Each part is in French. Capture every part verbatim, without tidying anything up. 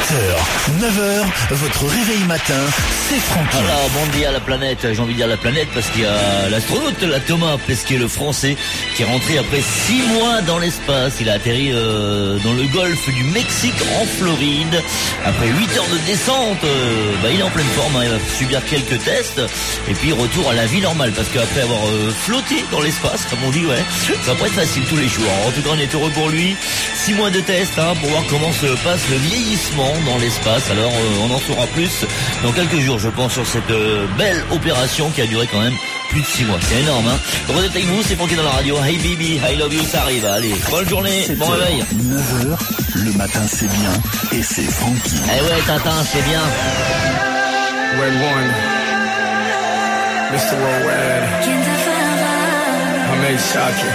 huit heures, neuf heures, votre réveil matin, c'est Francky. Alors, bon dia à la planète, j'ai envie de dire la planète parce qu'il y a l'astronaute, la Thomas Pesquet, le français, qui est rentré après six mois dans l'espace. Il a atterri euh, dans le golfe du Mexique, en Floride. Après huit heures de descente, euh, bah, il est en pleine forme, hein, il va subir quelques tests. Et puis retour à la vie normale, parce qu'après avoir euh, flotté dans l'espace, comme on dit, ouais, ça va pas être facile tous les jours. En tout cas, on est heureux pour lui. Six mois de tests, hein, pour voir comment se passe le vieillissement dans l'espace. Alors, euh, on en saura plus dans quelques jours, je pense, sur cette euh, belle opération qui a duré quand même plus de six mois. C'est énorme, hein. Heureux d'être avec vous, c'est Francky dans la radio. Hey baby, I love you, ça arrive. Allez, bonne journée, bon réveil. neuf heures, le matin c'est bien, et c'est Francky. Eh ouais, Tintin, c'est bien. Red One, mister Worldwide, Ahmed Shakir.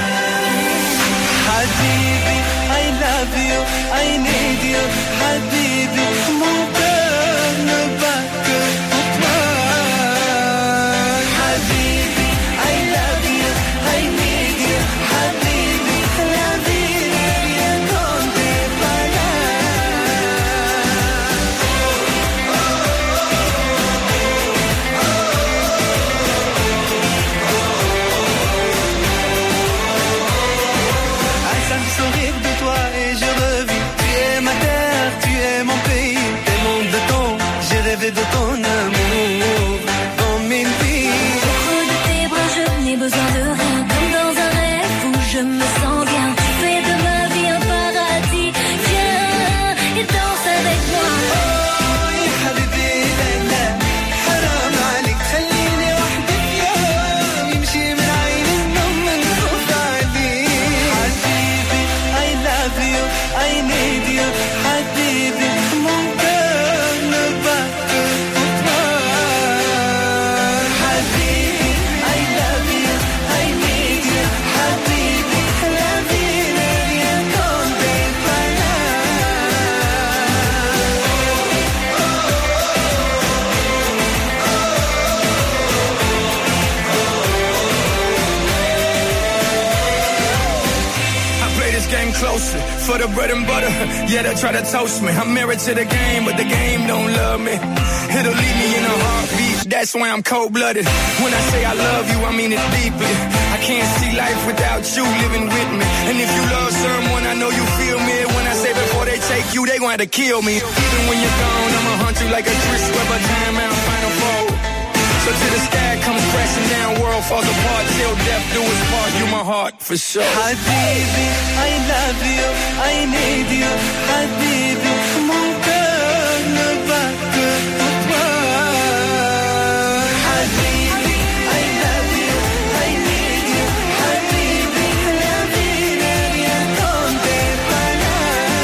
Habibi, I love you, I need you, Habibi, mon cœur ne bat que pour toi. Habibi, I love you, I need you, Habibi, la vie n'est rien quand t'es pas là. Un simple sourire de toi et je revis. Tu es ma terre, tu es mon pays. Tellement de temps, j'ai rêvé de ton amour. Comme une fille. Au creux de tes bras, je n'ai besoin de rien. Comme dans un rêve où je me sens bien. Tu fais de ma vie un paradis. Viens et danse avec moi. Oh, ya habibi, la la. Haram عليك خليني وحدي في يوم يمشي من عيني النوم من خوف عليك. Habibi, I love you, I need you, Habibi, mon cœur ne bat que pour toi. Habibi, I love you, I need you, Habibi, la vie n'est rien quand t'es pas là. I play this game closely for the bread and butter. Yeah, they try to toast me. I'm married to the game, but the game don't love me. It'll leave me in a heartbeat. That's why I'm cold-blooded. When I say I love you, I mean it deeply. I can't see life without you living with me. And if you love someone, I know you feel me. When I say before they take you, they gon' have to kill me. Even when you're gone, I'ma hunt you like a Chris Webber time out final four. So till the sky comes crashing down, world falls apart, till death do us part. You my heart for sure. Habibi, I love you, I need you, Habibi, mon cœur ne bat que pour toi. Habibi, I love you, I need you, Habibi, la vie n'est rien quand t'es pas là.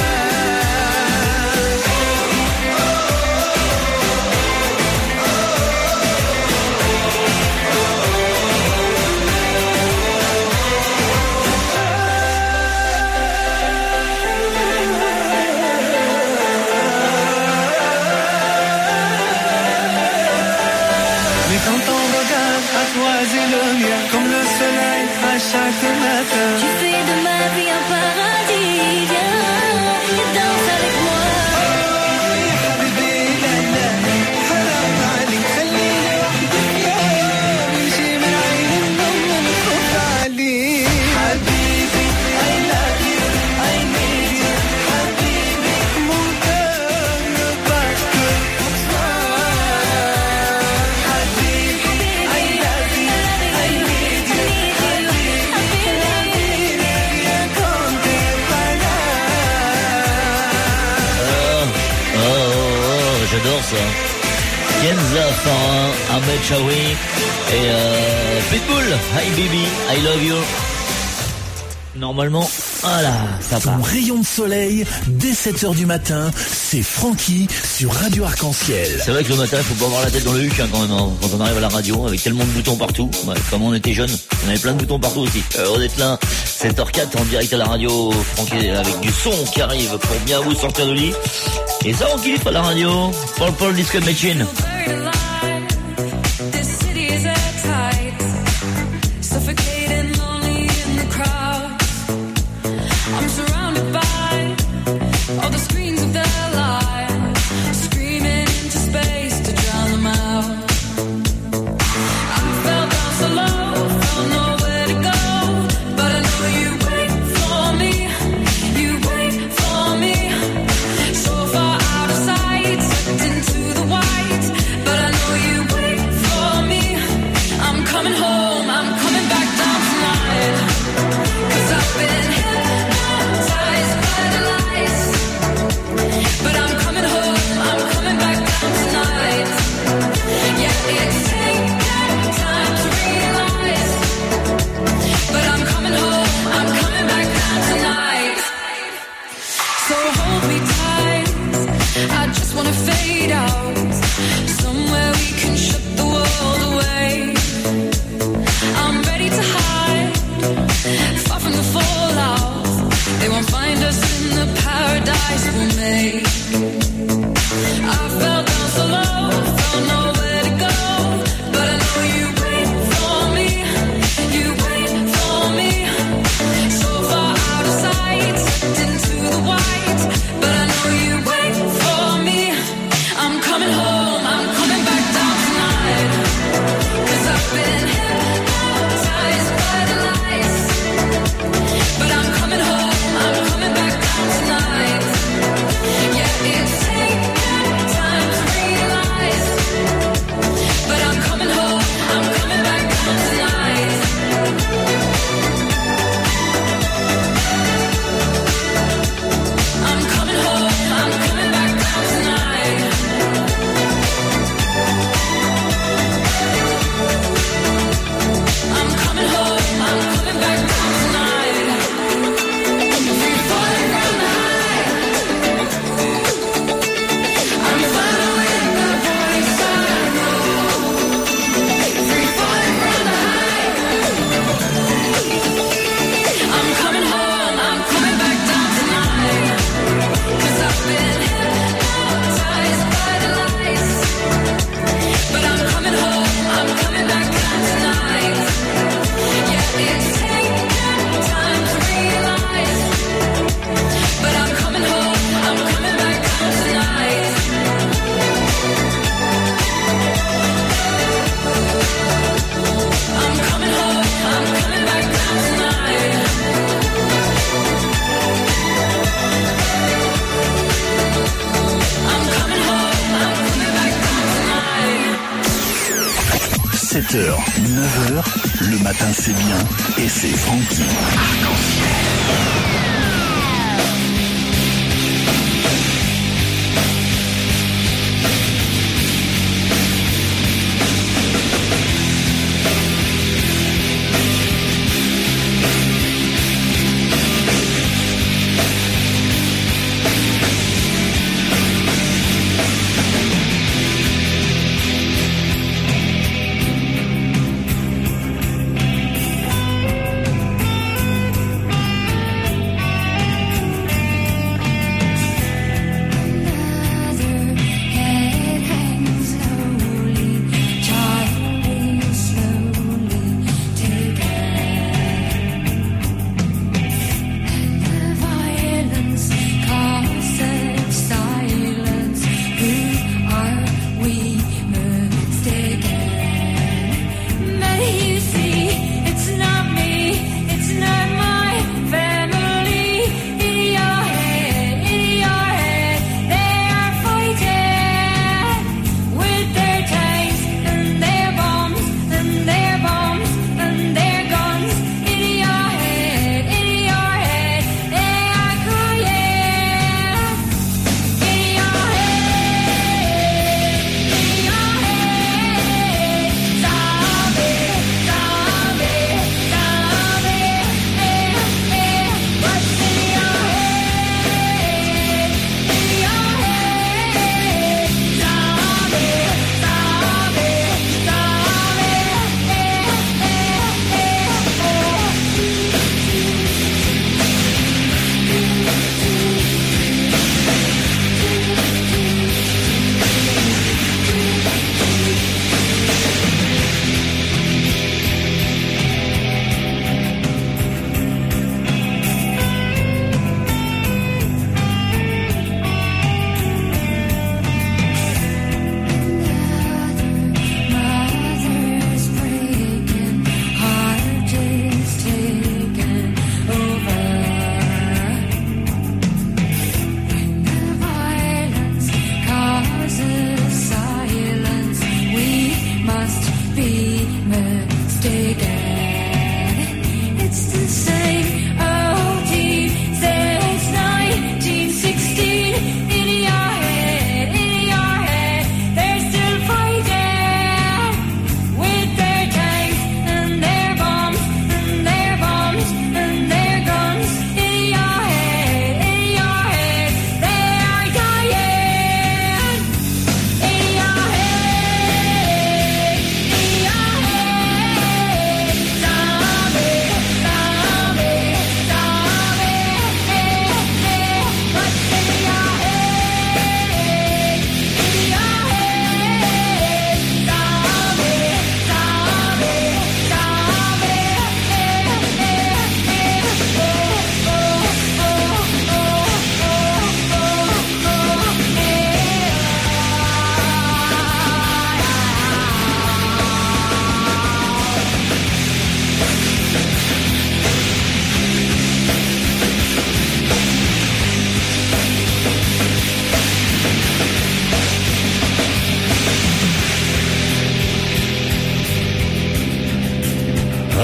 Mais quand on regarde à croiser le mien, comme le soleil à chaque matin. Tu fais de ma vie un paradis. Viens et danse avec moi. Oh, ya habibi, la la. Haram عليك خليني وحدي في يوم يمشي من عيني النوم من خوف عليك. Habibi, I love you, I need you, Habibi, mon cœur ne bat que pour toi. Habibi, I love you, I need you, Habibi, la vie n'est rien quand t'es pas là. Oh, oh, oh, j'adore ça. Kenza Farah, Ahmed Chaoui et euh, Pitbull. Hi baby, I love you. Normalement, voilà, ça Ton part. rayon de soleil, dès sept heures du matin, c'est Francky sur Radio Arc-en-Ciel. C'est vrai que le matin, faut pas avoir la tête dans le huc, hein, quand même, hein, quand on arrive à la radio, avec tellement de boutons partout. Ouais, comme on était jeunes, on avait plein de boutons partout aussi. Heureux d'être là, sept heures quatre en direct à la radio, Francky, avec du son qui arrive pour bien vous sortir de lit. Et ça, on kiffe à la radio. Paul Paul Disco Machine. This city is airtight, suffocating, lonely in the crowd. I'm surrounded by all the screens of their lives. hold me tight. I just wanna fade out. Somewhere we can shut the world away. I'm ready to hide, far from the fallout. They won't find us in the paradise we'll make. I fell down so low, felt nowhere to go, but I know you wait for me, you wait for me. So far out of sight, sucked into the white, but I know you wait for me. I'm coming home, I'm coming back down tonight, 'cause I've been hypnotized by the lights. But I'm coming home, I'm coming back down tonight. Yeah, it's taken time to realize, but I'm coming home, I'm coming back down tonight. I'm coming home, I'm coming back down tonight. I'm coming home, I'm coming back down tonight. Free falling from the high, I'm following the voice I know. Free falling from the high, I'm coming home, I'm coming back down tonight. 'Cause I've been hypnotized by the lights, but I'm coming home, I'm coming back down tonight. Yeah, it's taken time to realize, but I'm coming home, I'm coming back down tonight. I'm coming home, I'm coming back down tonight. I'm coming home, I'm coming back down tonight. sept heures, neuf heures, le matin c'est bien et c'est Francky.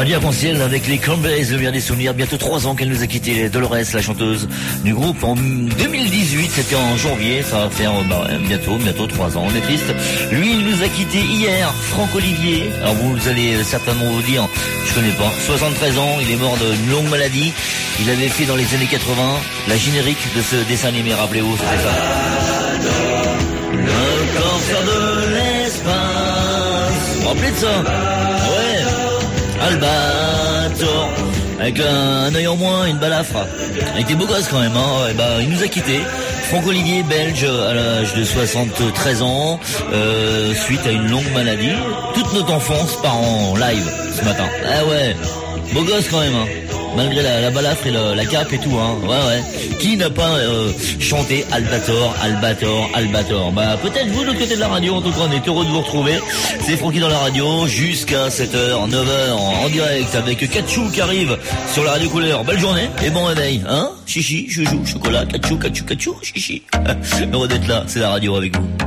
Radio Arc-en-Ciel avec les Cranberries, le meilleur des souvenirs. Bientôt trois ans qu'elle nous a quitté. Dolores, la chanteuse du groupe, en deux mille dix-huit, c'était en janvier. Ça va faire bah, bientôt, bientôt trois ans. On est triste. Lui, il nous a quitté hier. Franck Olivier. Alors vous allez certainement vous dire, je connais pas. soixante-treize ans, il est mort d'une longue maladie. Il avait fait dans les années quatre-vingts la générique de ce dessin animé. Rappelez-vous, c'était ça. Le cancer de l'espace. Vous vous rappelez de ça? Ouais. Albator, avec un, un œil en moins, une balafre. Il était beau gosse quand même, hein. Et bah, il nous a quittés. Franck Olivier, belge, à l'âge de soixante-treize ans, euh, suite à une longue maladie. Toute notre enfance part en live ce matin. Ah ouais, beau gosse quand même, hein. Malgré la, la balafre et la, la cape et tout, hein. Ouais, ouais. Qui n'a pas euh, chanté Albator, Albator, Albator? Bah, peut-être vous de l'autre côté de la radio. En tout cas, on est heureux de vous retrouver. C'est Francky dans la radio, jusqu'à sept heures, neuf heures, en, en direct, avec Kachou qui arrive sur la radio couleur. Belle journée et bon réveil, hein? Chichi, chouchou, chocolat, Kachou, Kachou, Kachou, chichi. Heureux d'être là, c'est la radio avec vous.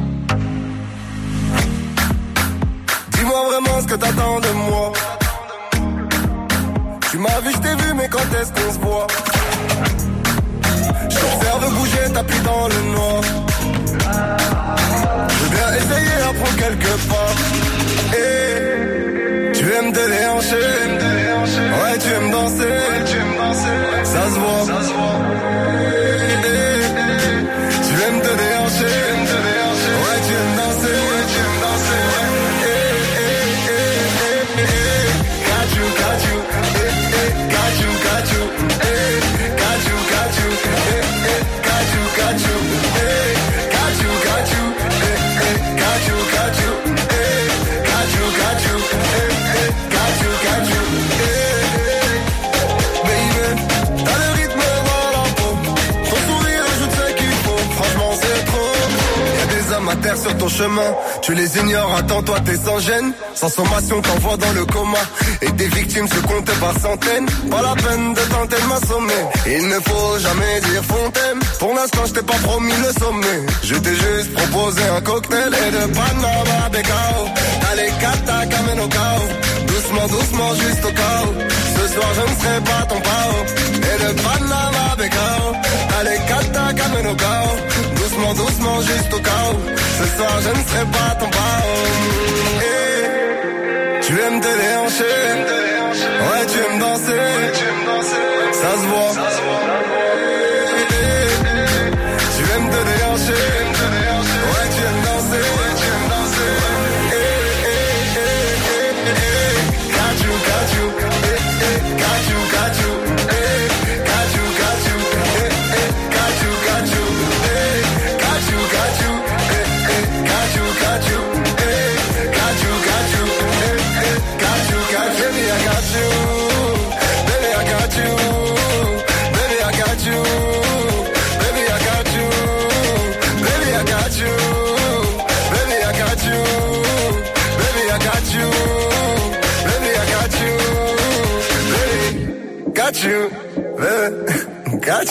Dis-moi vraiment ce que t'attends de moi. Tu m'as vu, je t'ai vu, mais quand est-ce qu'on se voit? Je t'observe bouger, tapis dans le noir. Je veux bien essayer, apprendre quelques pas. Et tu aimes te déhancher. Ouais, tu aimes danser. Ça se voit. Et tu aimes te déhancher. Ouais, tu aimes danser. Got you, got you. Got you, got you, eh, got you, got you, eh, eh, got you, got you, eh, got you, got you, eh, eh, got you, got you, eh, got you, got you, eh, eh, got you, got you, eh, baby, t'as le rythme dans la peau, ton sourire ajoute ce qu'il faut, franchement c'est trop. Y'a des hommes à terre sur ton chemin, tu les ignores, attends-toi t'es sans gêne, sans sommation t'envoies dans le coma. Et des victimes se comptent par centaines. Pas la peine de tenter de m'assommer. Il ne faut jamais dire fontaine. Pour l'instant je t'ai pas promis le sommet. Je t'ai juste proposé un cocktail et de Panama Becao. T'as les cata cameno cao. Doucement, doucement, juste au chaos. Ce soir je ne serai pas ton pao. Et de Panama Becao. T'as les cata cameno cao. Doucement, doucement, juste au chaos. Ce soir je ne serai pas ton pao. Et tu aimes te déhancher, ouais tu aimes danser, ça se voit. Tu aimes te déhancher, ouais tu aimes danser, got you, got you, got you, got you, got you, got you, got you, got you, got you, got you, got you, got you, got you, got you. Got you, got you, baby, I got you, baby, I got you, baby, I got you, baby, I got you, baby, I got you, baby, I got you, baby, I got you, baby, I got you, baby, got you, baby, got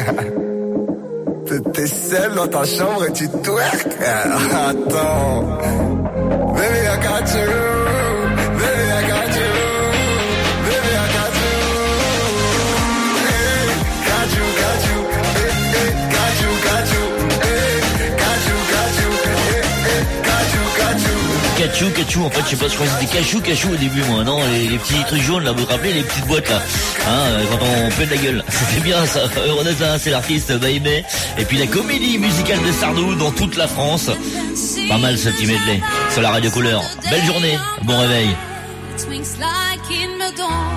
you. T'es seul dans ta chambre et tu twerk. Attends, baby, I got you. Baby, I got you. Baby, I got you. Hey, got you, got you. Hey, hey, got you, got you. Hey, got you, got you. Hey, hey, got you, got you. Cachou, cachou, en fait, je sais pas, je croyais que c'était cachou, cachou au début, moi, non, les, les petits trucs jaunes, là, vous vous rappelez, les petites boîtes, là, hein, quand on pète la gueule. C'était bien, ça. Heureusement, c'est l'artiste Baïbé. Et puis la comédie musicale de Sardou dans toute la France. Pas mal, ce petit medley. Sur la radio couleur. Belle journée, bon réveil. Swings like in the dawn.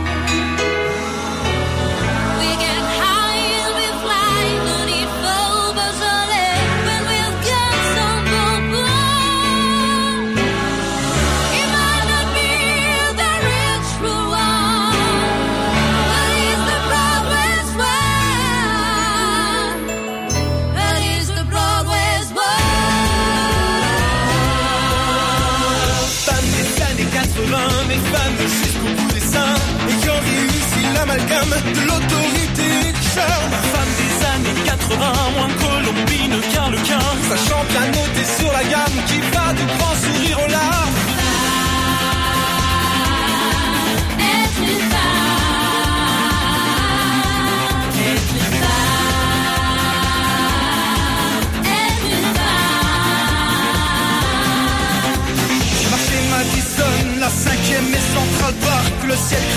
We get high and we fly, no need for Beaujolais, when we'll get some bonbons. It might not be the rich one, but it's the Broadway's way. But it's the Broadway's way. Femmes des années quatre-vingts, mes femmes jusqu'au bout des seins, et qui ont réussi l'amalgame de l'autorité et du charme. Femme des années quatre-vingts, moins Colombine qu'Arlequin, sachant bien noter sur la gamme, qui va du grand sourire aux larmes. And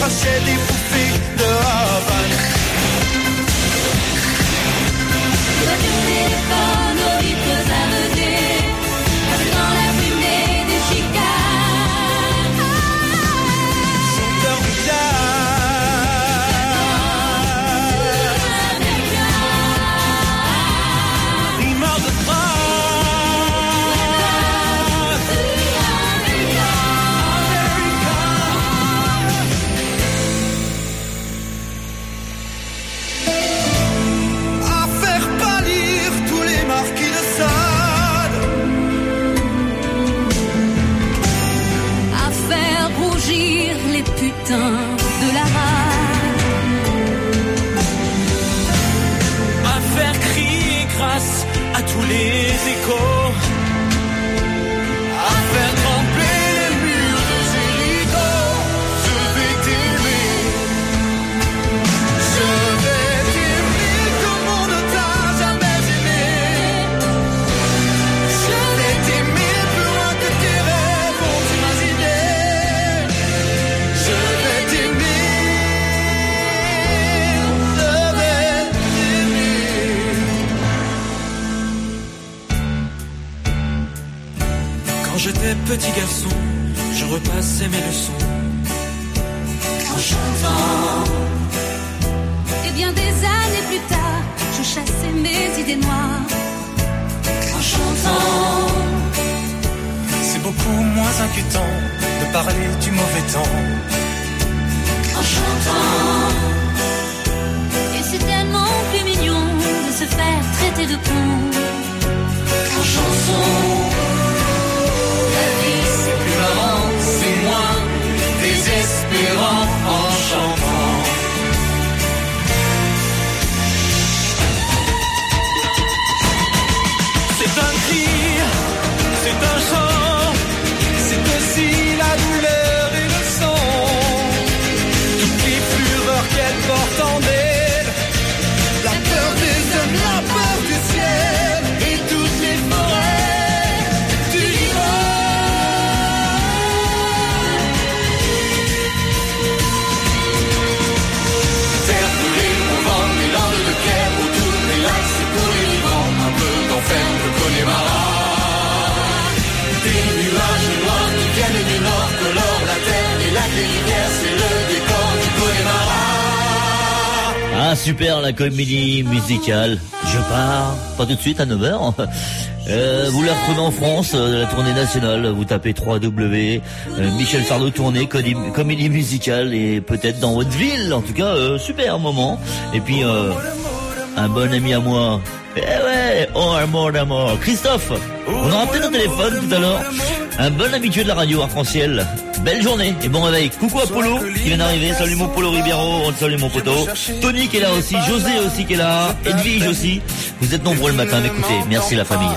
m'achète des bouffées de Havane. Voiture téléphone aux vitres arrêtées, dans la fumée des chicanes. Chanteur de jazz, rimeur de à faire pâlir tous les marquis de Sade, À faire rougir les putains de la rade. à faire crier grâce à tous les échos, à faire trembler les murs de Jéricho. Je vais t'aimer, je vais t'aimer comme on ne t'a jamais aimé. Je vais t'aimer plus loin que tes rêves ont imaginé. Je vais t'aimer, je vais t'aimer. Quand j'étais petit garçon, je repassais mes leçons en chantant. Et bien des années plus tard, je chassais mes idées noires. En chantant, c'est beaucoup moins inquiétant de parler du mauvais temps. En chantant, Et c'est tellement plus mignon de se faire traiter de con. en chanson, la vie c'est plus marrant, c'est moins désespérant en chantant. C'est un cri, c'est un chant, c'est aussi la douleur et le sang. Toutes les fureurs qu'elle porte en elle, la peur des hommes, la peur du ciel et toutes les forêts du Liban. Terre brûlée, on vend les landes de Caire, autour des lacs, c'est pour les vivants, un peu d'enfer de Connemara. Des nuages noirs qui viennent du nord colorent la terre, les lacs, les rivières, c'est le décor du Connemara. Ah super, la comédie musicale. Je pars, pas tout de suite à neuf heures. Euh, vous la retrouvez en France, euh, la tournée nationale, vous tapez trois W, euh, Michel Sardou tournée, comédie, comédie musicale, et peut-être dans votre ville, en tout cas, euh, super moment. Et puis, euh, un bon ami à moi, eh ouais, oh amour d'amour, Christophe, on aura peut-être un téléphone tout à l'heure, un bon habitué de la radio arc-en-ciel. Belle journée et bon réveil. Coucou à Polo qui vient d'arriver. Salut mon Polo Ribeiro, salut mon poteau. Tony qui est là aussi, José aussi qui est là, Edwige aussi. Vous êtes nombreux le matin à m'écouter. Merci la famille.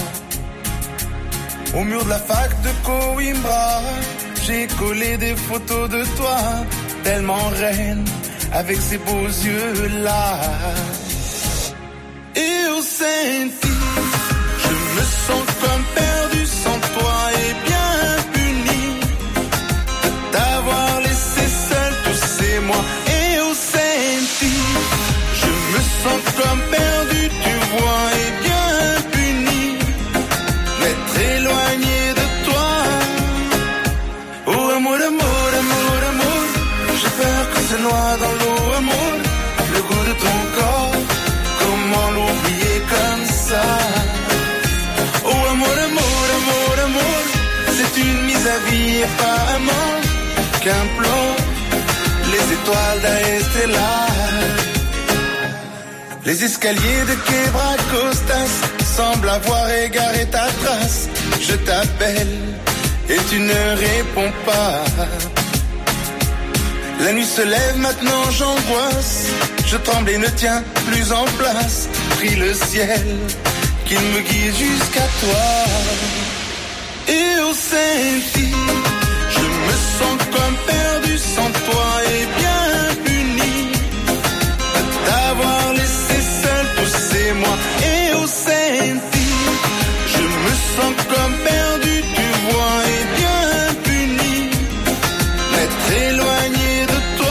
Au mur de la fac de Coimbra, j'ai collé des photos de toi, tellement reine, avec ces beaux yeux-là. Et au Saint-Fils, je me sens comme perdu sans toi et bien puni de t'avoir laissé seul tous ces mois. Et au Saint-Fils, je me sens comme perdu, tu vois, et bien puni d'être éloigné de toi. Oh amour, amour, amour, amour, j'ai peur que se noie dans l'eau, amour, le goût de ton corps, comment l'oublier comme ça. Oh amour, amour, amour, amour, c'est une mise à vie et pas un mort qu'implore les étoiles d'Estella. Les escaliers de Quebra Costas semblent avoir égaré ta trace. Je t'appelle et tu ne réponds pas. La nuit se lève, maintenant j'angoisse. Je tremble et ne tiens plus en place. Prie le ciel qu'il me guide jusqu'à toi. Et au Saint-Fils, je me sens comme perdu sans toi et bien puni de t'avoir laissé seul tous ces mois. Et au Saint-Fils, je me sens comme perdu, tu vois, et bien puni d'être éloigné de toi.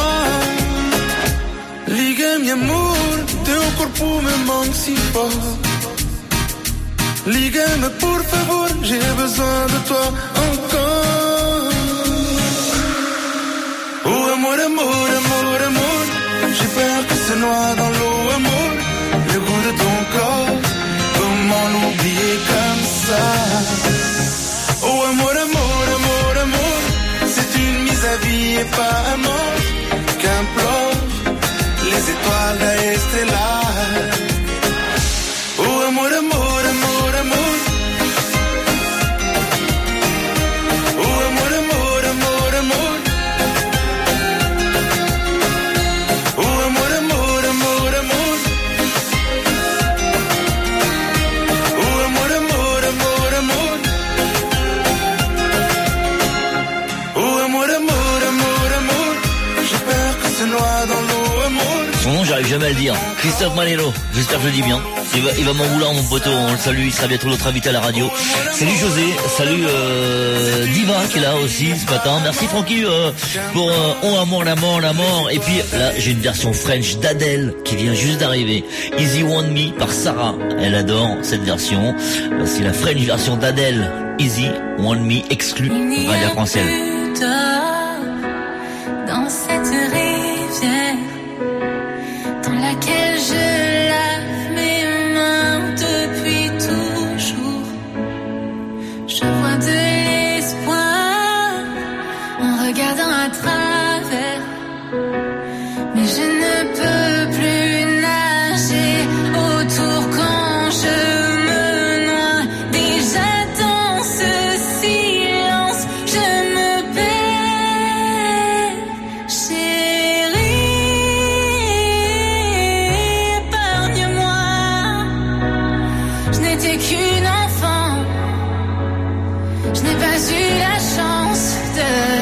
Lígame por favor, j'ai besoin de toi encore. Oh amour, amour, amour, amour, j'ai peur que se noie dans l'eau, amour, le goût de ton corps, comment l'oublier comme ça? Oh amour, amour, amour, amour, c'est une mise à vie et pas à mort, qu'implore les étoiles d'Estelar. Oh amour, amour, amour, amour. Oh amour, amour, amour, amour. Oh amour, amour, amour, amour. Oh amour, amour, amour, amour. Oh amour, amour, amour, amour. J'ai peur que se noie dans l'eau, amour. Son nom, j'arrive jamais à le dire. Christophe Manero, j'espère que je le dis bien. Il va, il va m'en vouloir, mon poteau, on le salue, il sera bientôt notre invité à la radio. Salut José, salut euh, Diva qui est là aussi ce matin. Merci Francky euh, pour euh, Oh amour, la mort, la mort. Et puis là, j'ai une version French d'Adèle qui vient juste d'arriver. Easy Want Me par Sarah. Elle adore cette version. C'est la French version d'Adèle. Easy Want Me exclue Radio Arc-en-Ciel. Dans cette rivière dans laquelle je lave mes mains depuis toujours, je vois de l'espoir en regardant à travers, mais je ne peux plus nager autour quand je me noie. Déjà dans ce silence, je me perds. Chérie, épargne-moi. Je n'étais qu'une enfant, je n'ai pas eu la chance de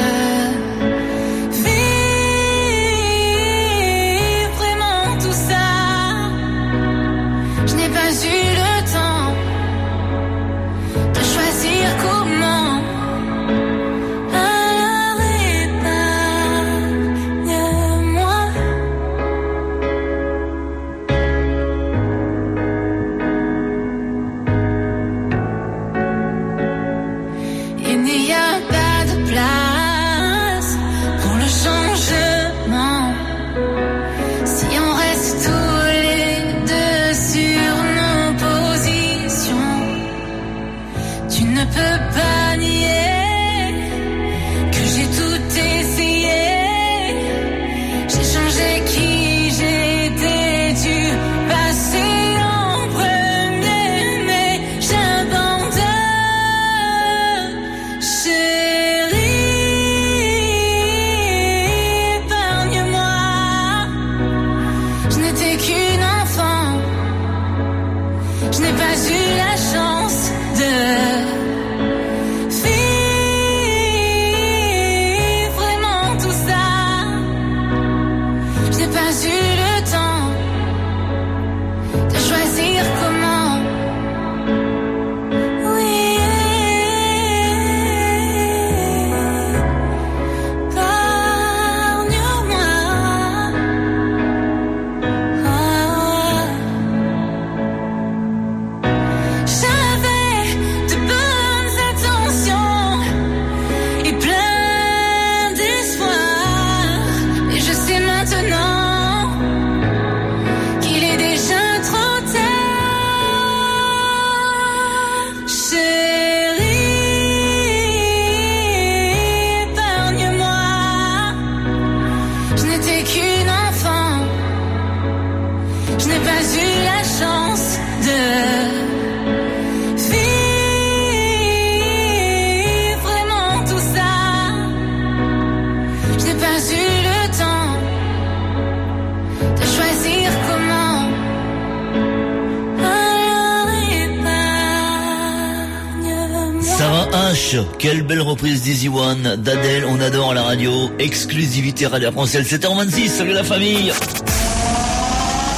Quelle belle reprise d'Easy One d'Adèle, on adore à la radio, exclusivité Radio Arc-en-Ciel, sept heures vingt-six, salut la famille.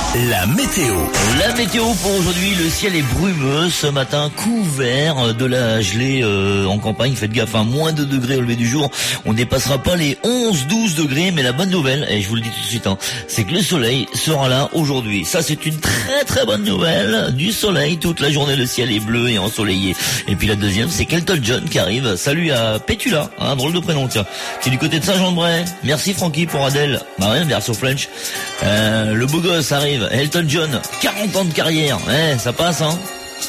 La météo. La météo pour aujourd'hui, le ciel est brumeux ce matin, couvert de la gelée euh, en campagne. Faites gaffe, hein, moins deux degrés au lever du jour. On dépassera pas les onze douze degrés, mais la bonne nouvelle, et je vous le dis tout de suite, hein, c'est que le soleil sera là aujourd'hui. Ça, c'est une très très bonne nouvelle. Du soleil toute la journée, le ciel est bleu et ensoleillé. Et puis la deuxième, c'est qu'Elton John qui arrive. Salut à Pétula, un hein, drôle de prénom, tiens. C'est du côté de Saint-Jean-de-Bray. Merci Francky pour Adèle. Bah ouais, version French. Euh, le beau gosse arrive. Elton John, quarante ans de carrière. Eh, ça passe, hein.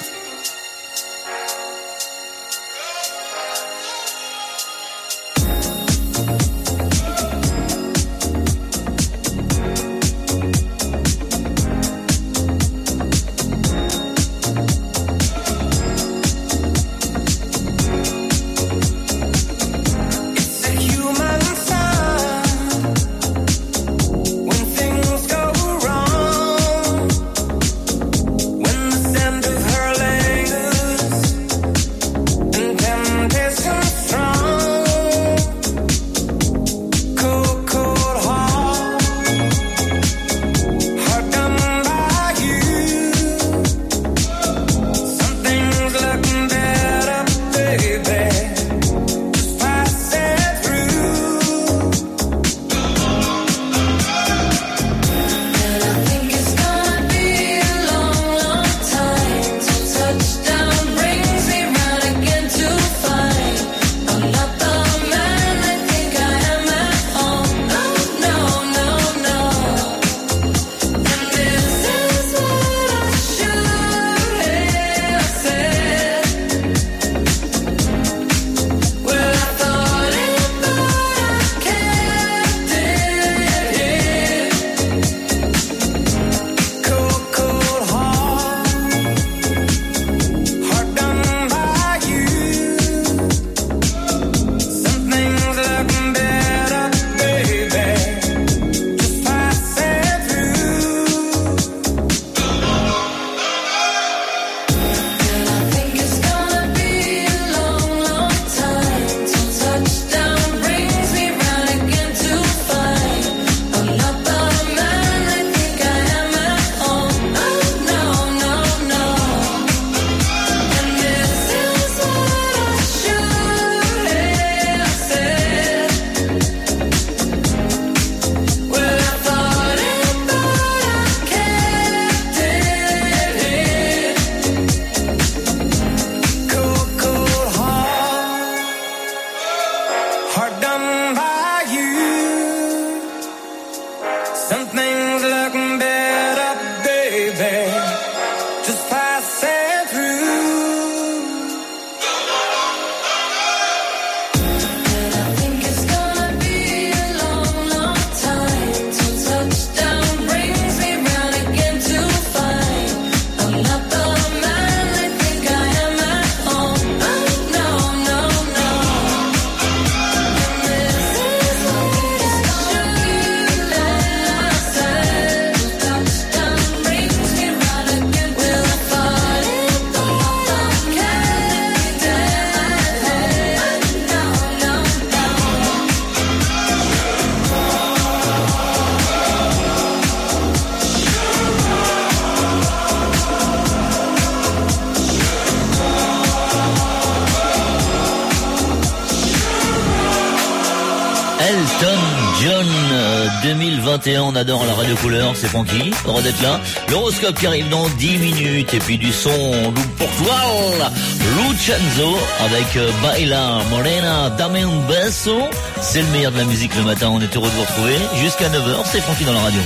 deux mille vingt et un, on adore la radio couleur, c'est Francky, heureux d'être là. L'horoscope qui arrive dans dix minutes, et puis du son du Portugal, Lucenzo avec Baila Morena, Dame un beso. C'est le meilleur de la musique le matin, on est heureux de vous retrouver. Jusqu'à neuf heures, c'est Francky dans la radio.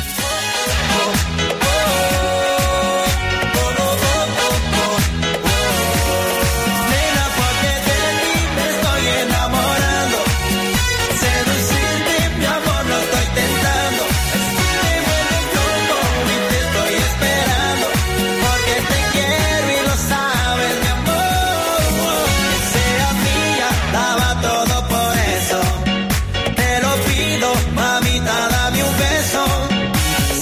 Mamita, dame un beso.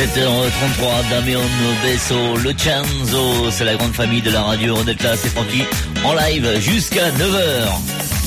sept heures trente-trois, Damian Besso, Le Chanzo, c'est la grande famille de la radio. On est là, c'est Francky, en live jusqu'à neuf heures.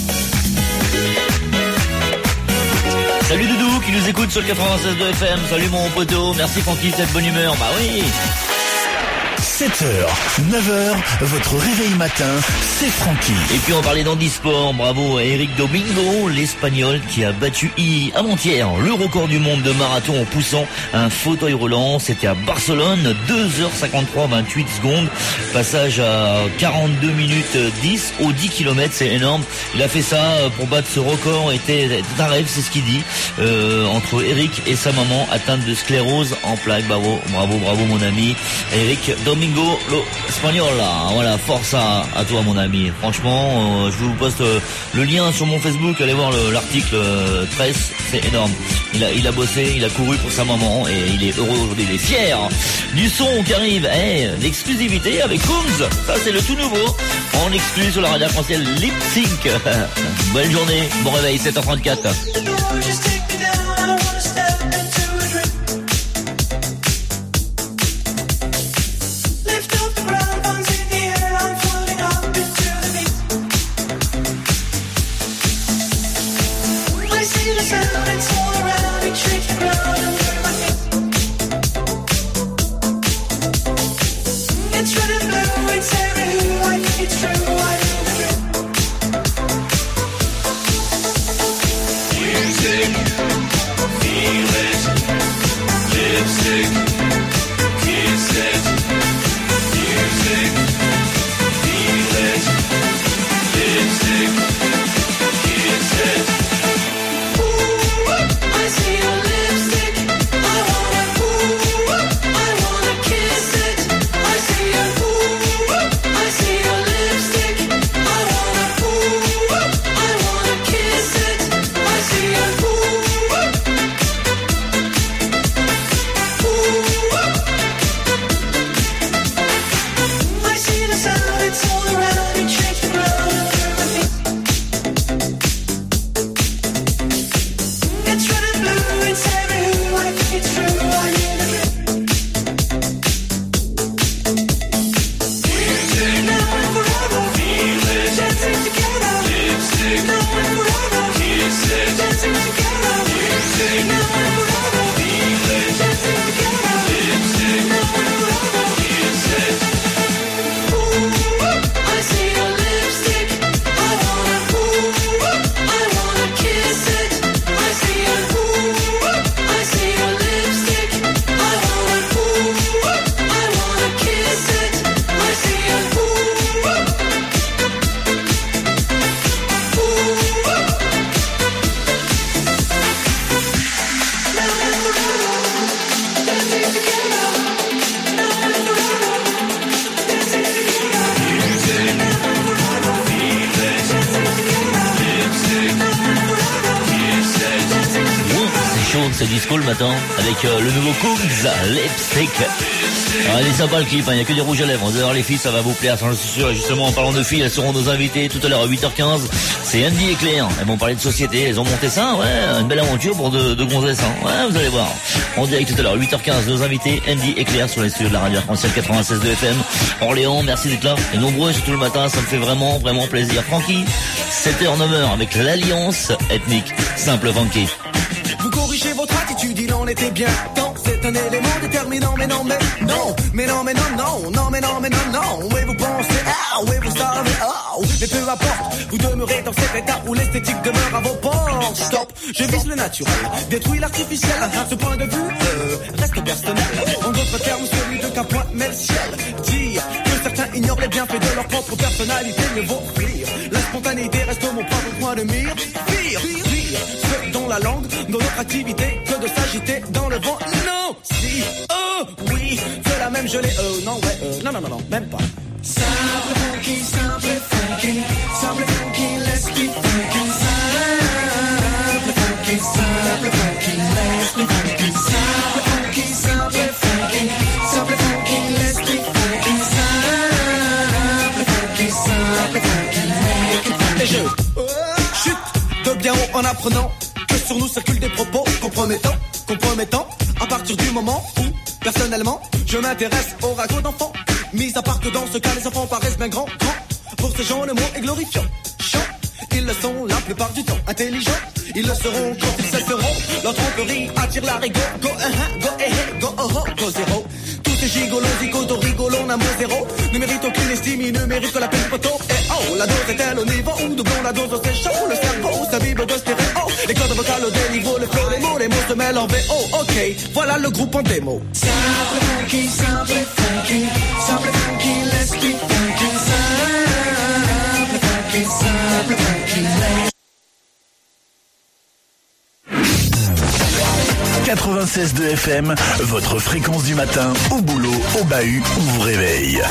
Salut Doudou qui nous écoute sur le quatre-vingt-seize de F M. Salut mon poteau, merci Francky de cette bonne humeur. Bah oui. sept heures, neuf heures, votre réveil matin, c'est Francky. Et puis on parlait d'handisport, bravo à Eric Domingo, l'Espagnol qui a battu hi- avant-hier le record du monde de marathon en poussant un fauteuil roulant. C'était à Barcelone, deux heures cinquante-trois, vingt-huit secondes, passage à quarante-deux minutes dix aux dix kilomètres, c'est énorme. Il a fait ça pour battre ce record, était un rêve, c'est ce qu'il dit, euh, entre Eric et sa maman atteinte de sclérose en plaques. Bravo, bravo, bravo mon ami Eric Domingo. Lo espagnol là, voilà, force à, à toi mon ami. Franchement, euh, je vous poste euh, le lien sur mon Facebook, allez voir l'article euh, treize, c'est énorme. Il a, il a bossé, il a couru pour sa maman et il est heureux aujourd'hui, il est fier du son qui arrive. Hey, l'exclusivité avec Coombs, ça c'est le tout nouveau, en exclu sur la radio arc-en-ciel Lip Sync. Bonne journée, bon réveil, sept heures trente-quatre. C'est disco le matin avec euh, le nouveau Coombs, Lipstick. Alors, il est sympa le clip, il hein, n'y a que des rouges à lèvres. Vous allez voir les filles, ça va vous plaire, j'en suis sûr. Et justement, en parlant de filles, elles seront nos invitées tout à l'heure à huit heures quinze. C'est Andy et Claire. Elles vont parler de société. Elles ont monté ça, ouais, une belle aventure pour de, de gonzesses. Hein. Ouais, vous allez voir. En direct tout à l'heure, huit heures quinze, nos invités, Andy et Claire sur les studios de la radio arc-en-ciel quatre-vingt-seize de F M. Orléans, merci d'être là. Et nombreux, surtout le matin, ça me fait vraiment, vraiment plaisir. Francky, sept heures neuf heures avec l'Alliance Ethnique. Simple Funky. Vous corrigez votre attitude, il en était bien temps. C'est un élément déterminant, mais non, mais non, mais non, mais non, non, non, mais non, mais non, non. Oui, vous pensez, ah, oui, vous savez, ah, mais peu importe, vous demeurez dans cet état où l'esthétique demeure à vos portes. Stop, je vise le naturel, détruis l'artificiel. Ce point de vue euh, reste personnel. En d'autres termes, celui de qu'un point met le ciel. Dire que certains ignorent les bienfaits de leur propre personnalité ne vaut rire. La spontanéité reste mon propre point de mire. Pire, pire, pire, ce dans la langue, dans notre activité, que de s'agiter dans le vent. Non, si, oh, oui, c'est la même gelée. Euh, non, ouais, euh, non, non, non, non, même pas. Simple funky, simple funky, simple funky, let's be funky. Simple funky, simple funky, let's be funky. Simple funky, simple funky, simple funky, let's be funky. Simple funky, simple funky, make it funky. Et je chute de bien haut en apprenant que sur nous circulent des propos compromettants, compromettants, à partir du moment où Personnellement, je m'intéresse aux ragots d'enfants. Mis à part que dans ce cas, les enfants paraissent bien grands, grands. Pour ces gens, le mot est glorifiant. Chant, ils le sont la plupart du temps. Intelligents, ils le seront quand ils cesseront. Leur tromperie attire la rigo. Go, uh, uh, go, eh, eh, go, oh, oh, go, zéro. Tous ces gigolos, zigotos, rigolons, n'amour zéro. Ne méritent aucune estime, ils ne méritent que la peine poteau. Et oh, la dose est-elle au niveau où doublons la dose, c'est chaud. Le cerveau, sa bible de stéréo. Les cordes vocales au déniveau, le flow, les mots, les mots se mêlent en V O. Ok, voilà le groupe en démo. Simple funky, simple funky, simple funky, let's keep funky. Simple funky, simple funky, let's quatre-vingt-seize deux F M, votre fréquence du matin, au boulot, au bahut, ou vous réveille.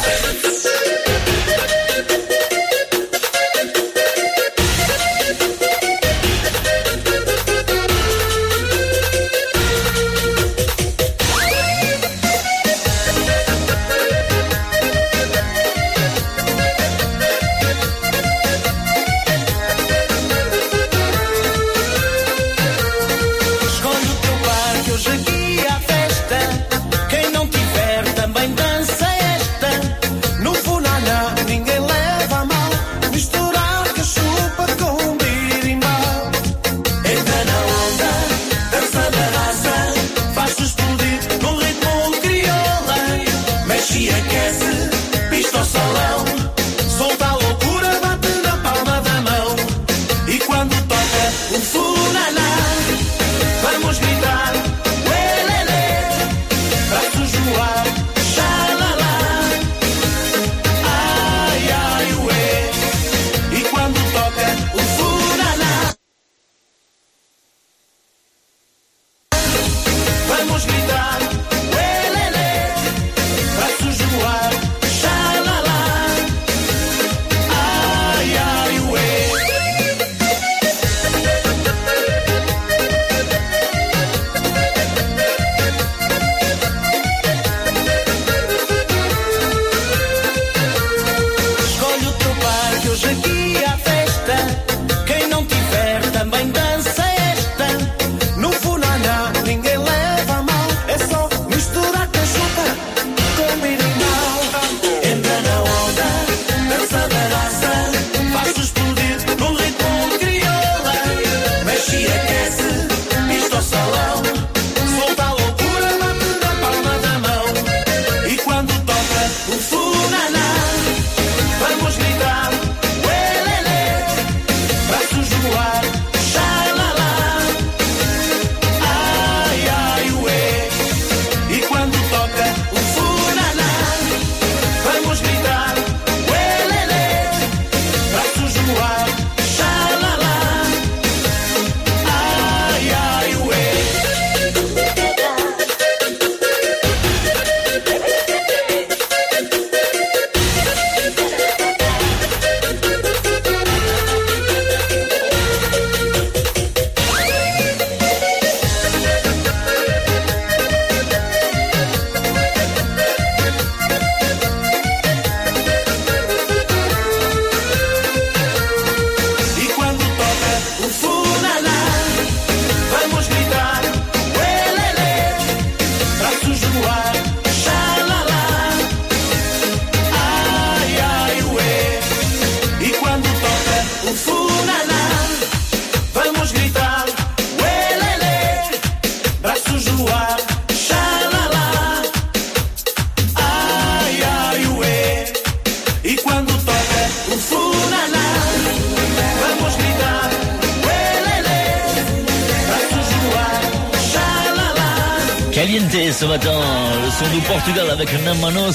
Caliente ce matin, le son du Portugal avec Namanos.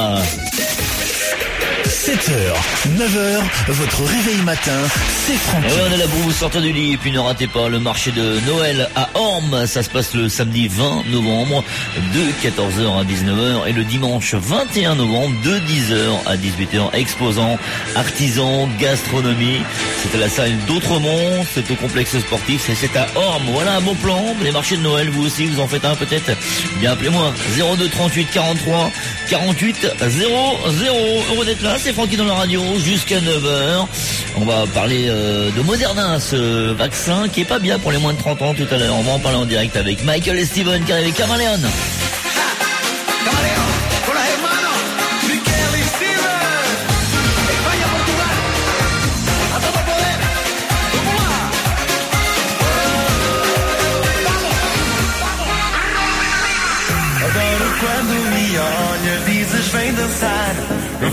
sept heures, neuf heures, votre réveil matin, c'est Francky. Et ouais, on est là pour vous sortir du lit. Et puis ne ratez pas le marché de Noël à Ormes. Ça se passe le samedi vingt novembre de quatorze heures à dix-neuf heures et le dimanche vingt et un novembre de dix heures à dix-huit heures. Exposants, artisans, gastronomie. C'est à la salle d'Autremont, c'est au complexe sportif et c'est à Ormes. Voilà un bon plan. Les marchés de Noël, vous aussi, vous en faites un peut-être. Bien, appelez-moi zéro deux trente-huit quarante-trois quarante-huit zéro zéro. Heureux d'être là, c'est Francky dans la radio jusqu'à neuf heures. On va parler euh, de Moderna, ce vaccin qui est pas bien pour les moins de trente ans tout à l'heure. On va en parler en direct avec Michael et Steven qui arrive avec Caméléon.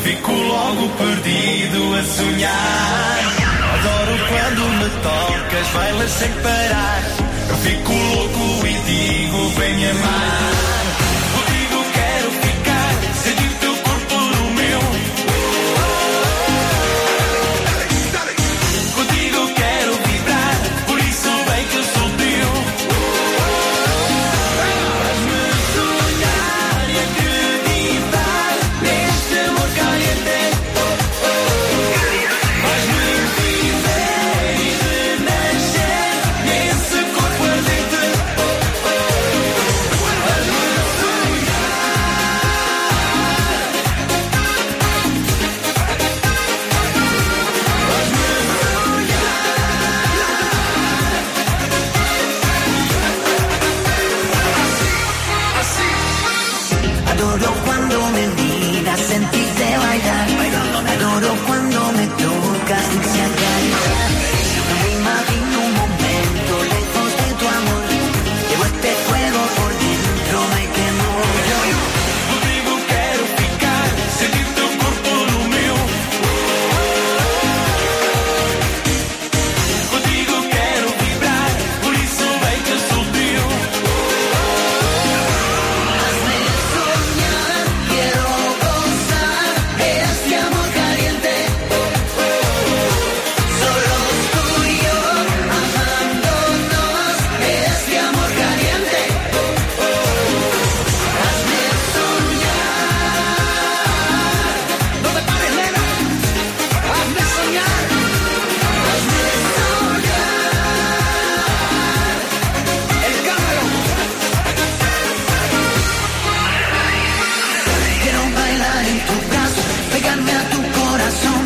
fico logo perdido a sonhar. Adoro quando me tocas, bailas sem parar. Eu fico louco e digo, vem me amar. Contigo quero ficar, sentir teu corpo no meu. Contigo quero vibrar, por isso vem que eu sou teu. Faz-me sonhar e acreditar neste amor caliente. Faz-me viver e renascer nesse corpo ardente. Faz-me Adoro cuando me miras, sentirte bailar. Adoro cuando me tocas y se acaricia. Me imagino un momento lejos de tu amor. Llevo este fuego por dentro, me quemo. Contigo quero ficar, sentir teu corpo no meu. Contigo quero vibrar, por isso vem que eu sou teu. Hazme soñar, quiero gozar este amor caliente. Solos tú y yo, amándonos este amor caliente. Hazme soñar, no te pares, nena. Hazme soñar, hazme soñar. El Cameron. Quiero bailar en tu brazo, pegarme a tu corazón.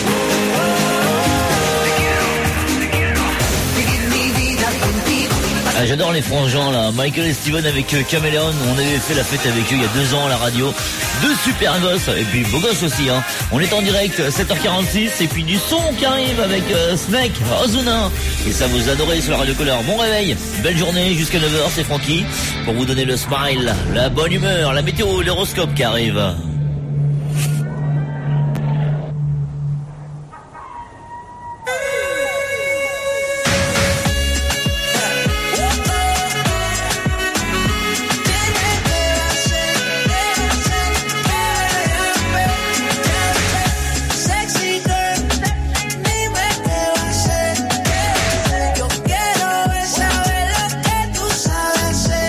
Vivir mi vida contigo. Ah, j'adore les frangins là, Michael et Steven avec euh, Caméléon, on avait fait la fête avec eux il y a deux ans à la radio. Deux super gosses, et puis beaux gosses aussi hein. On est en direct, sept heures quarante-six, et puis du son qui arrive avec euh, Snake, Ozuna. Et ça vous adorez sur la Radio Colère. Bon réveil, belle journée jusqu'à neuf heures, c'est Francky. Pour vous donner le smile, la bonne humeur, la météo, l'horoscope qui arrive. Sexy girl, dime qué va a hacer. Yo quiero es saber lo que tú sabes hacer.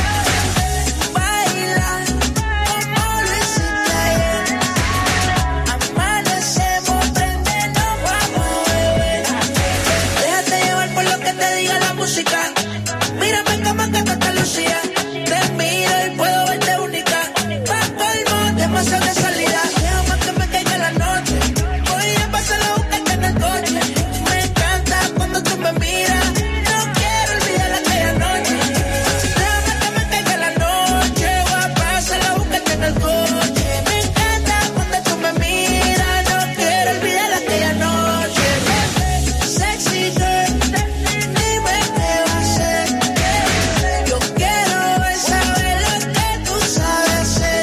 Bailar como lo hiciste ayer. Amanecemos, prende, nos vamos a beber. Déjate llevar por lo que te diga la música. Mírame como que tú te lucías. Te miro y puedo verte única. Pa' colmo, demasiado de salida. Déjame que me caiga la noche. Voy a pasar a buscarte en el coche. Me encanta cuando tú me miras. No quiero olvidar aquella noche. Déjame que me caiga la noche. Voy a pasar a buscarte en el coche. Me encanta cuando tú me miras. No quiero olvidar aquella noche. Sexy girl, dime qué va a hacer. Yo quiero es saber lo que tú sabes hacer.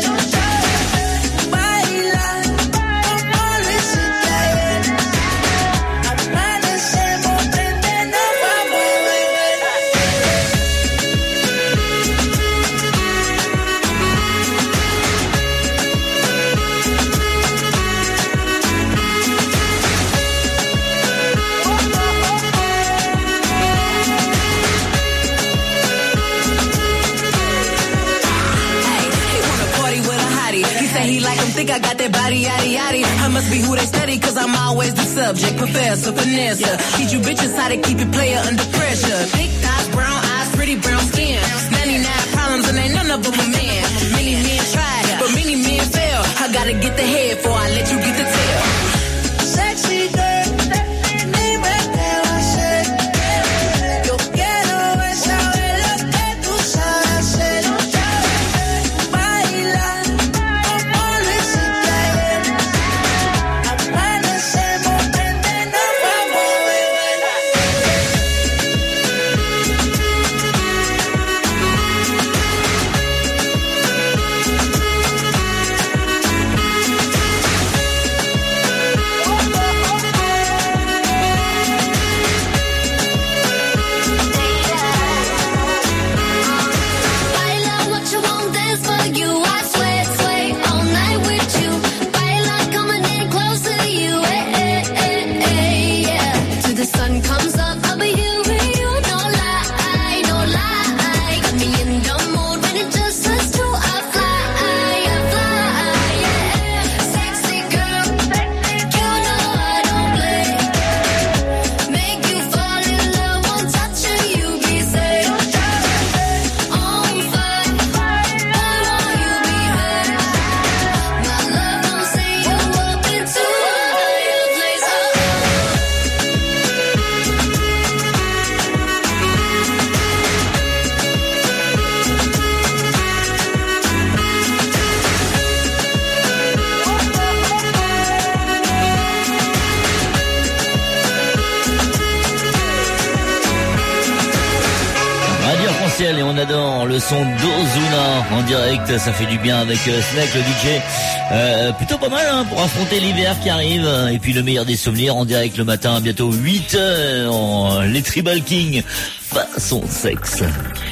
Bailar como lo hiciste ayer. Amanecemos, prende, nos vamos a beber. Hey, he wanna party with a hottie. He say he like him, think I got that body, yaddy, yaddy. I must be who they study, cause I'm always the subject. Professor, finesse. Teach you bitches how to keep it player under pressure. Thick thighs, brown eyes, pretty brown skin. ninety-nine problems and ain't none of them a man. Many men tried, but many men fail. I gotta get the head before I let you get the tail. Sexy girl, dime qué va a hacer. Yo quiero es saber lo que tú sabes hacer. Bailar como lo hiciste ayer. Amanecemos, prende, nos vamos a beber. Arc-en-Ciel et on adore le son d'Ozuna en direct, ça fait du bien avec euh, Snake le D J. Euh, plutôt pas mal hein, pour affronter l'hiver qui arrive. Et puis le meilleur des souvenirs en direct le matin, bientôt huit heures, en, les Tribal King façon sexe.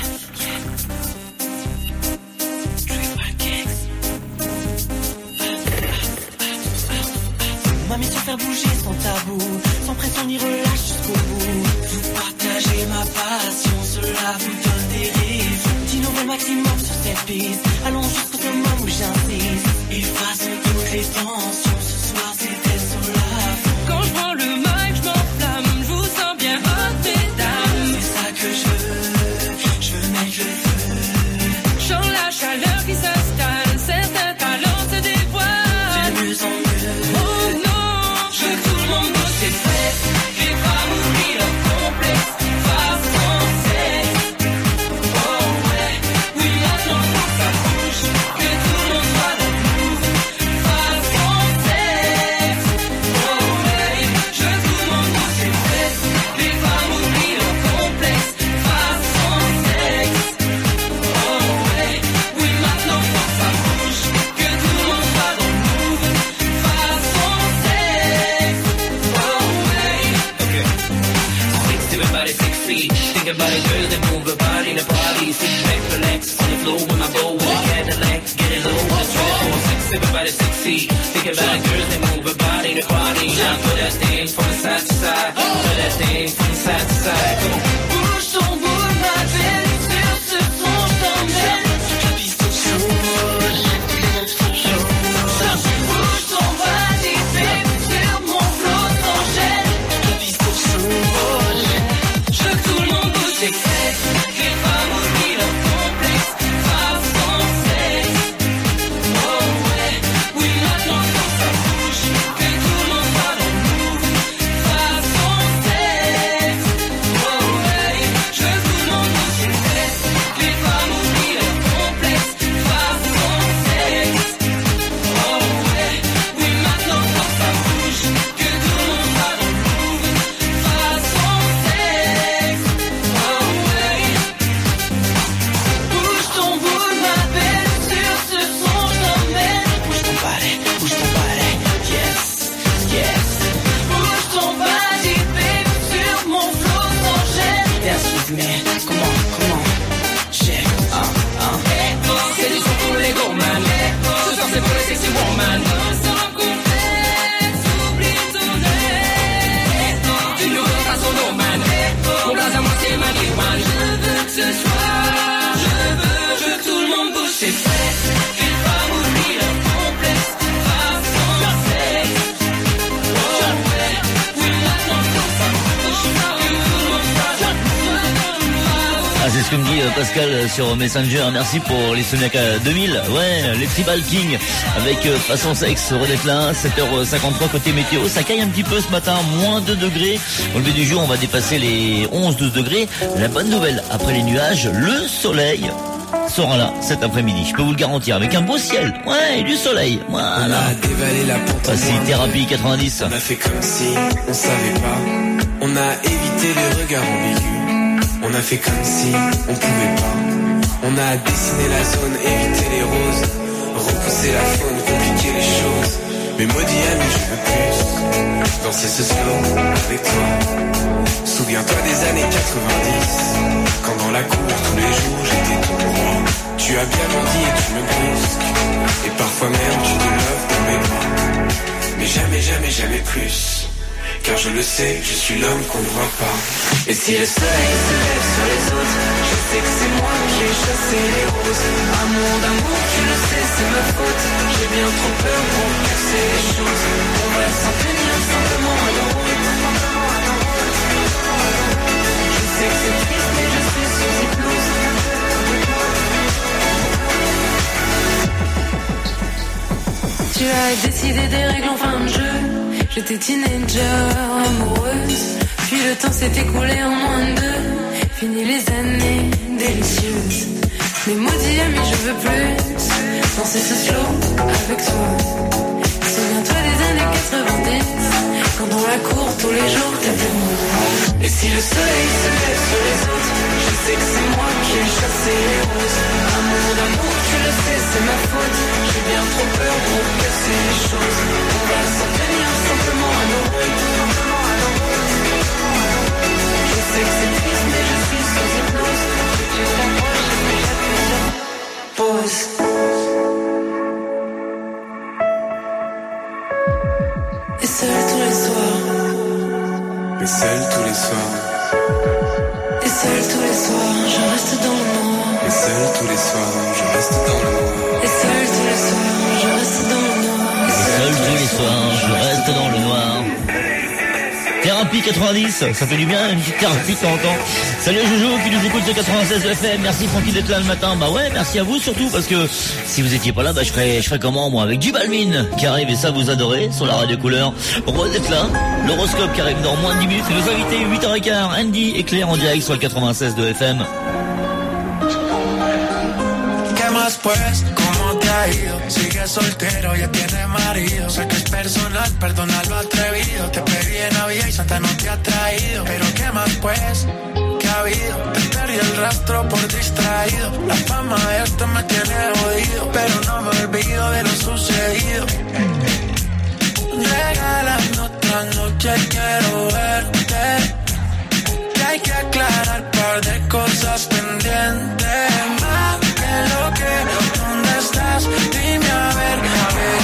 M'a mis sur faire bouger sans tabou, sans pression ni relâche jusqu'au bout. Vous partagez ma passion, cela vous donne des raisons. D'innover maximum sur cette piste, allons jusqu'au sommet où j'insiste. Effaçons toutes les tensions, ce soir c'était sur la fin. Quand je prends le mic, je m'enflamme, je vous sens bien hot, mesdames. C'est ça que je veux, je veux mettre le feu. Je sens la chaleur qui s'installe, certains talents se dévoilent. C'est de mieux en mieux. Oh non, je veux que tout le monde bouge ses fesses. Les femmes oublient leur complexe, façon sexe. Oh ouais, oui maintenant faut que ça bouge, que tout le monde soit dans le move, façon sexe. Oh ouais, je veux que tout le monde bouge ses fesses. Les femmes oublient leur complexe, façon sexe. Oh ouais, oui maintenant faut que ça bouge, que tout le monde soit dans le move, façon sexe. Oh ouais. Okay. Six to about it, six feet. Think about it, girl, that move her body in the party. Sit back, relax, on the floor when I go with a Cadillac. Get it low, let's roll. Six, seven, about it, six feet. Think about it, girl, that move her body in the party. Now put that thing from the side to side. Put that thing from the side to side. Come on. Bouge ton bout, ma belle, sur ce son, je t'emmène. La piste au chaud, bouge ton body, baby, sur mon flot sans gêne. La piste au chaud, je veux que tout le monde bouge ses fesses. Les femmes oublient leur complexe, façon sexe. Oh ouais, oui maintenant faut que ça bouge, que tout le monde soit dans le move, façon sexe. Oh ouais, je veux que tout le monde bouge ses fesses. Les femmes oublient leur complexe, façon sexe. Oh ouais, oui maintenant faut que ça bouge, que tout le monde soit dans le move, façon sexe. Oh ouais. Bouge ton bout, ma belle, sur ce son, je t'emmène. Bouge ton balai, bouge ton balai, yes, yes. Bouge ton body, baby, sur mon flow sans gêne. Dance with me, come on, come on. Check, ah, ah. C'est du son pour les gourmands. Ce soir c'est pour les sexy woman. sans complexe, oublie ton ex. Tu nous donnes à son man. Mon blaze à moi c'est marijuana. Je veux que ce soir, je veux, je veux que tout le monde bouge ses fesses. Les femmes oublient leur complexe, façon sexe. Oh ouais, oui maintenant faut que ça bouge, que tout le monde soit dans le move. Ah, c'est ce que me dit euh, Pascal euh, sur Messenger. Merci pour les Sonia deux mille. Ouais, les Tribal King avec euh, façon sexe. Redette là, sept heures cinquante-trois côté météo. Ça caille un petit peu ce matin, moins deux degrés. Au lever du jour, on va dépasser les onze douze degrés. La bonne nouvelle, après les nuages, le soleil sera là cet après-midi. Je peux vous le garantir, avec un beau ciel. Ouais, et du soleil. Voilà. On a dévalé la pente. Voici Thérapie quatre-vingt-dix. On a fait comme si on savait pas. On a évité les regards ambigus. On a fait comme si on pouvait pas. On a dessiné la zone, évité les roses, repousser la faune, compliquer les choses. Mais maudit ami, je veux plus danser ce slow avec toi. Souviens-toi des années quatre-vingt-dix, quand dans la cour tous les jours j'étais ton roi. Tu as bien grandi et tu me brusques, et parfois même tu te lèves dans mes bras. Mais jamais, jamais, jamais plus, car je le sais, je suis l'homme qu'on ne voit pas. Et si le soleil se lève sur les autres, je sais que c'est moi qui ai chassé les roses. Amour d'amour, tu le sais, c'est ma faute. J'ai bien trop peur pour casser les choses. On va s'en tenir simplement à nos routes. Je sais que c'est triste, mais je suis sous hypnose. Tu as décidé des règles en fin de jeu. J'étais teenager, amoureuse. Puis le temps s'est écoulé en moins de deux. Fini les années délicieuses. Mais maudit ami, je veux plus danser ce slow avec toi. Souviens-toi des années quatre-vingt-dix, quand dans la cour tous les jours t'avais moi. Et si le soleil se lève sur les autres, je sais que c'est moi qui ai casser les roses. Amour d'amour, tu le sais, c'est ma faute. J'ai bien trop peur pour casser les choses. On va s'en tenir simplement à nos rôles. Je sais que c'est triste, mais je suis sans hypnose. Tu t'approches, mais j'appuie sur pause. Et seul tous les soirs. Et seul tous les soirs. Et seul tous les soirs, je reste dans le noir. Et seul tous les soirs, je reste dans le noir. Et seul tous les soirs, je reste dans le noir. Et seul tous les soirs, je reste dans le noir. Thérapie quatre-vingt-dix, ça fait du bien, une petite thérapie de temps en temps. Salut Joujou qui nous écoute sur quatre-vingt-seize F M, merci Francky d'être là le matin. Bah ouais, merci à vous surtout parce que si vous étiez pas là, bah je ferais, je ferais comment moi avec J Balvin qui arrive et ça vous adorez sur la radio couleur. Heureux d'être là, l'horoscope qui arrive dans moins de dix minutes et nos invités huit heures quinze, Andy et Claire en direct sur le quatre-vingt-seize de F M. ¿Qué más pues? ¿Cómo te ha ido? Sigue soltero, ya tiene marido. Sé que es personal, perdona lo atrevido. Te pedí en Navidad y Santa no te ha traído. Pero ¿qué más pues? ¿Qué ha habido? Te perdí el rastro por distraído. La fama de esto me tiene jodido, pero no me olvido de lo sucedido. Regálame otra noche, quiero verte. Que hay que aclarar un par de cosas pendientes. Más que lo que, ¿dónde estás? Dime a ver, a ver.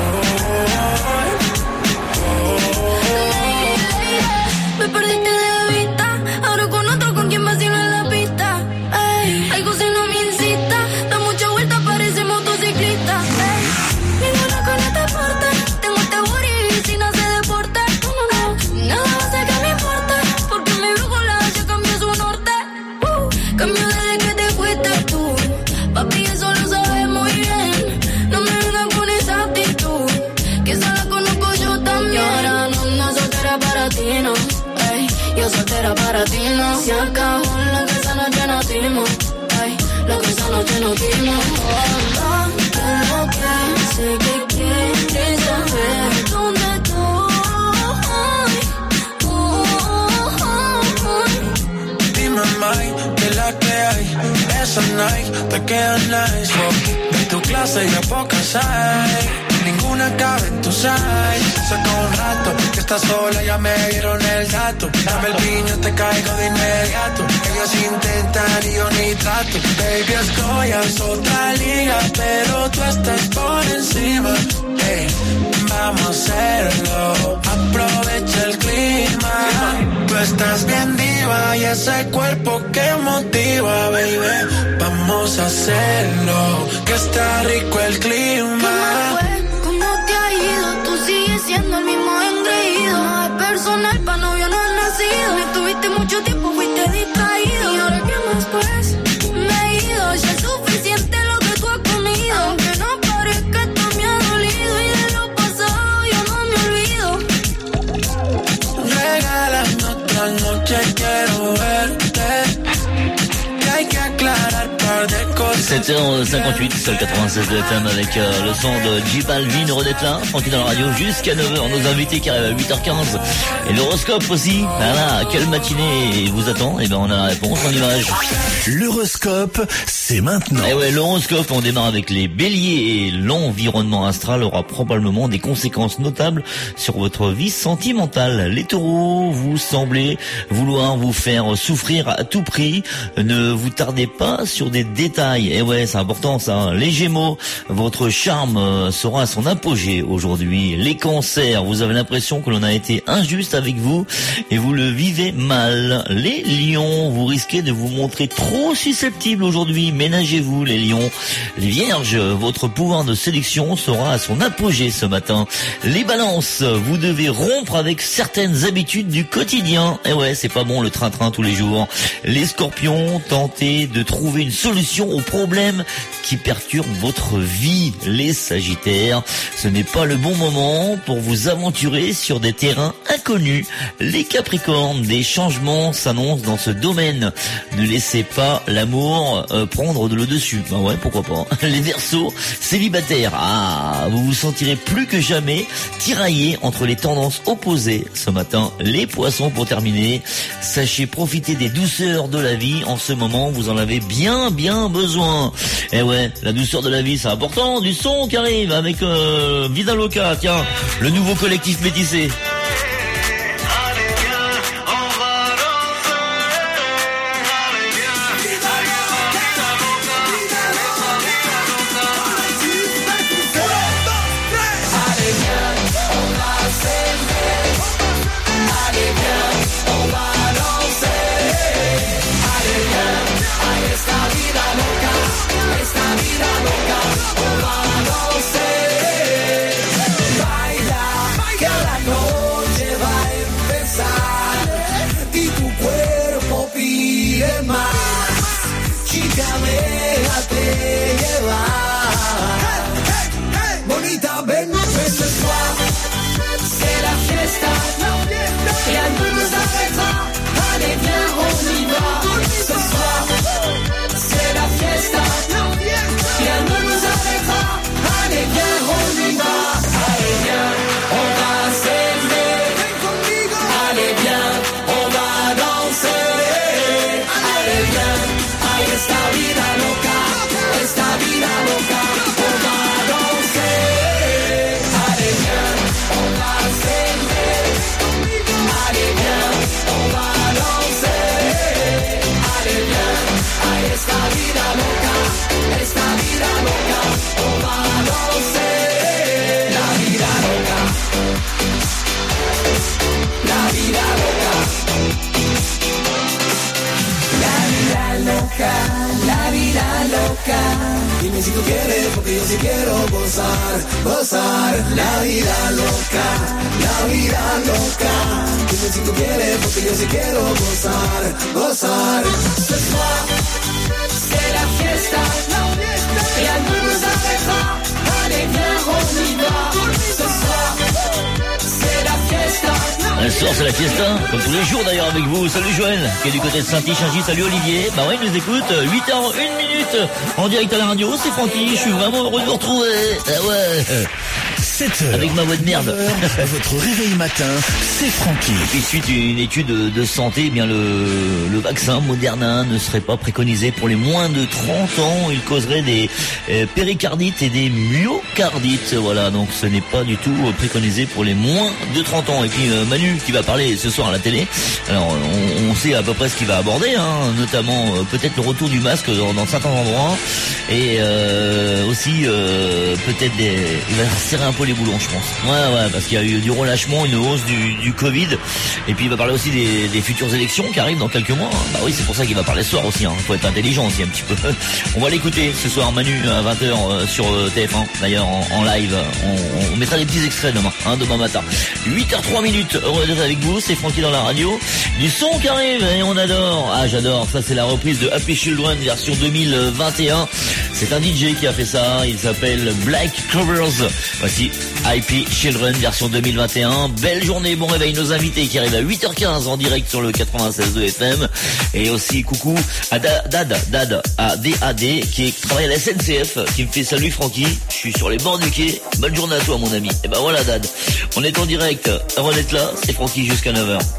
Me perdiste de vista, ahora con otro con quien vacilo en la pista. Ey, algo si no me incita, da mucha vuelta, parece motociclista. Ey, ninguna con esta parte, tengo este booty y si no se deporta. No, no, no, nada va a hacer que me importe, porque mi brújula ya cambió su norte. Uh, cambió desde que te fuiste tú, papi, eso lo sabes muy bien. No me vengas con esa actitud, que esa la conozco yo también. Y ahora no, no soltera para ti, no. Ey, yo soltera para ti, no. Se acabó lo que esa noche nos dimos. Ey, lo que esa noche nos dimos. Oh, oh, lo que sé que quieres saber dónde estoy. Oh, oh, oh. Dime, Mai, que la que hay. Esa night te queda nice. Oh, de tu clase ya pocas hay. Ninguna cabe en tu size. Saca un rato que estás sola, ya me dieron el dato. Dame el piño, te caigo de inmediato. Ellos intentan y yo ni trato. Baby, escogias otra liga, pero tú estás por encima. Hey, vamos a hacerlo, aprovecha el clima. Tú estás bien diva y ese cuerpo que motiva, baby. Vamos a hacerlo, que está rico el clima. Tú sigues siendo el mismo engreído. No es personal, pa' novio no has nacido. No estuviste mucho tiempo, fuiste distraído. Y ahora qué más pues, me he ido. Ya es suficiente lo que tú has comido. Aunque no parezca, esto me ha dolido. Y de lo pasado yo no me olvido. Regálame otra noche, quiero verte. Que hay que aclarar par de cosas. sept heures cinquante-huit sur le quatre-vingt-seize de F M avec euh, le son de J Balvin, heureux d'être là, Francky dans la radio jusqu'à neuf heures, nos invités qui arrivent à huit heures quinze et l'horoscope aussi. Voilà, quelle matinée vous attend? Eh ben on a la réponse en image. L'horoscope, c'est maintenant. Eh ouais, l'horoscope, on démarre avec les béliers et l'environnement astral aura probablement des conséquences notables sur votre vie sentimentale. Les taureaux, vous semblez vouloir vous faire souffrir à tout prix, ne vous tardez pas sur des détails. Eh ouais, c'est important ça. Les gémeaux, votre charme sera à son apogée aujourd'hui. Les cancers, vous avez l'impression que l'on a été injuste avec vous et vous le vivez mal. Les lions, vous risquez de vous montrer trop susceptible aujourd'hui. Ménagez-vous les lions. Les vierges, votre pouvoir de sélection sera à son apogée ce matin. Les balances, vous devez rompre avec certaines habitudes du quotidien. Eh ouais, c'est pas bon le train-train tous les jours. Les scorpions, tentez de trouver une solution aux problèmes qui perturbent votre vie. Les sagittaires, ce n'est pas le bon moment pour vous aventurer sur des terrains inconnus. Les capricornes, des changements s'annoncent dans ce domaine. Ne laissez pas pas l'amour euh, prendre de le dessus. Bah ouais, pourquoi pas. Les Verseaux, célibataires. Ah, vous vous sentirez plus que jamais tiraillés entre les tendances opposées. Ce matin, les Poissons pour terminer. Sachez profiter des douceurs de la vie. En ce moment, vous en avez bien, bien besoin. Eh ouais, la douceur de la vie, c'est important. Du son qui arrive avec euh, Vida Loca. Tiens, le nouveau collectif métissé. Dime si tú quieres, porque yo sí quiero gozar, gozar la vida loca, la vida loca. Dime si tú quieres, porque yo sí quiero gozar, gozar. Ce soir, c'est la fiesta, rien ne nous arrêtera. Allez, viens, on y va. Ce soir, c'est la fiesta. Ce soir c'est la fiesta, comme tous les jours d'ailleurs avec vous. Salut Joël, qui est du côté de Saint-Tichingy. Salut Olivier. Bah ouais, il nous écoute. huit heures une minute en direct à la radio. C'est Francky, je suis vraiment heureux de vous retrouver. Ah ouais. sept heures. Avec ma voix de merde. Votre réveil matin, c'est Francky. Et puis suite une étude de santé, eh bien le, le vaccin Moderna ne serait pas préconisé pour les moins de trente ans. Il causerait des euh, péricardites et des myocardites. Voilà, donc ce n'est pas du tout préconisé pour les moins de trente ans. Et puis euh, Manu qui va parler ce soir à la télé. Alors on, on sait à peu près ce qu'il va aborder, hein, notamment euh, peut-être le retour du masque dans, dans certains endroits. Et euh, aussi euh, peut-être des... il va serrer un peu les boulons, je pense. Ouais, ouais, parce qu'il y a eu du relâchement, une hausse du, du Covid. Et puis il va parler aussi des, des futures élections qui arrivent dans quelques mois. Bah oui, c'est pour ça qu'il va parler ce soir aussi. Hein. Faut être intelligent aussi un petit peu. On va l'écouter ce soir, Manu, à vingt heures sur T F un. D'ailleurs, en, en live. On, on mettra des petits extraits demain, hein, demain matin. huit heures trois minutes. Heureux d'être avec vous. C'est Francky dans la radio. Du son qui arrive et on adore. Ah, j'adore. Ça, c'est la reprise de Happy Children version deux mille vingt et un. C'est un D J qui a fait ça. Il s'appelle Black Covers. Voici Happy Children version deux mille vingt et un. Belle journée, bon réveil. Nos invités qui arrivent à huit heures quinze en direct sur le quatre-vingt-seize deux F M. Et aussi coucou à Dad, Dad, à D A D qui travaille à la S N C F, qui me fait salut Francky. Je suis sur les bords du quai. Bonne journée à toi mon ami. Et ben voilà Dad. On est en direct. Heureux d'être là. C'est Francky jusqu'à neuf heures.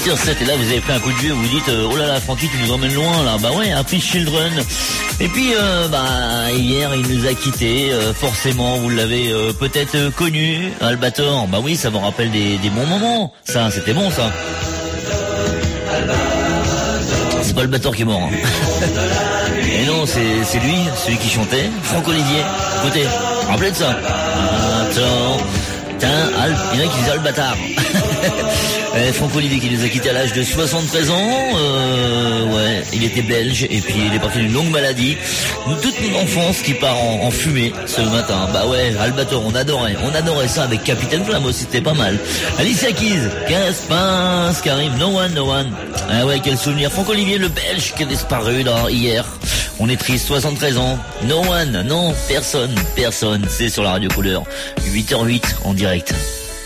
sur sept. Et là, vous avez pris un coup de vieux, vous vous dites, euh, oh là là, Francky, tu nous emmènes loin, là. Bah ouais, un Peace Children. Et puis, euh, bah, hier, il nous a quittés, euh, forcément, vous l'avez euh, peut-être euh, connu, Albator. Bah oui, ça me rappelle des, des bons moments. Ça, c'était bon, ça. C'est pas Albator qui est mort, hein. Et non, c'est, c'est lui, celui qui chantait, Franck Olivier. Écoutez, rappelez de ça. Attends, tiens, Al, il y en a qui disent Albatar. Franck Olivier qui nous a quittés à l'âge de soixante-treize ans, euh, ouais, il était belge et puis il est parti d'une longue maladie. Toute mon enfance qui part en, en fumée ce matin. Bah ouais, Albator, on adorait, on adorait ça avec Capitaine Flamme aussi, c'était pas mal. Alicia Keys, qu'est-ce qui passe, Karim, no one, no one. Ah ouais, quel souvenir. Franck Olivier, le belge qui a disparu là hier. On est triste, soixante-treize ans. No one, non, personne, personne. C'est sur la radio couleur. huit heures huit en direct.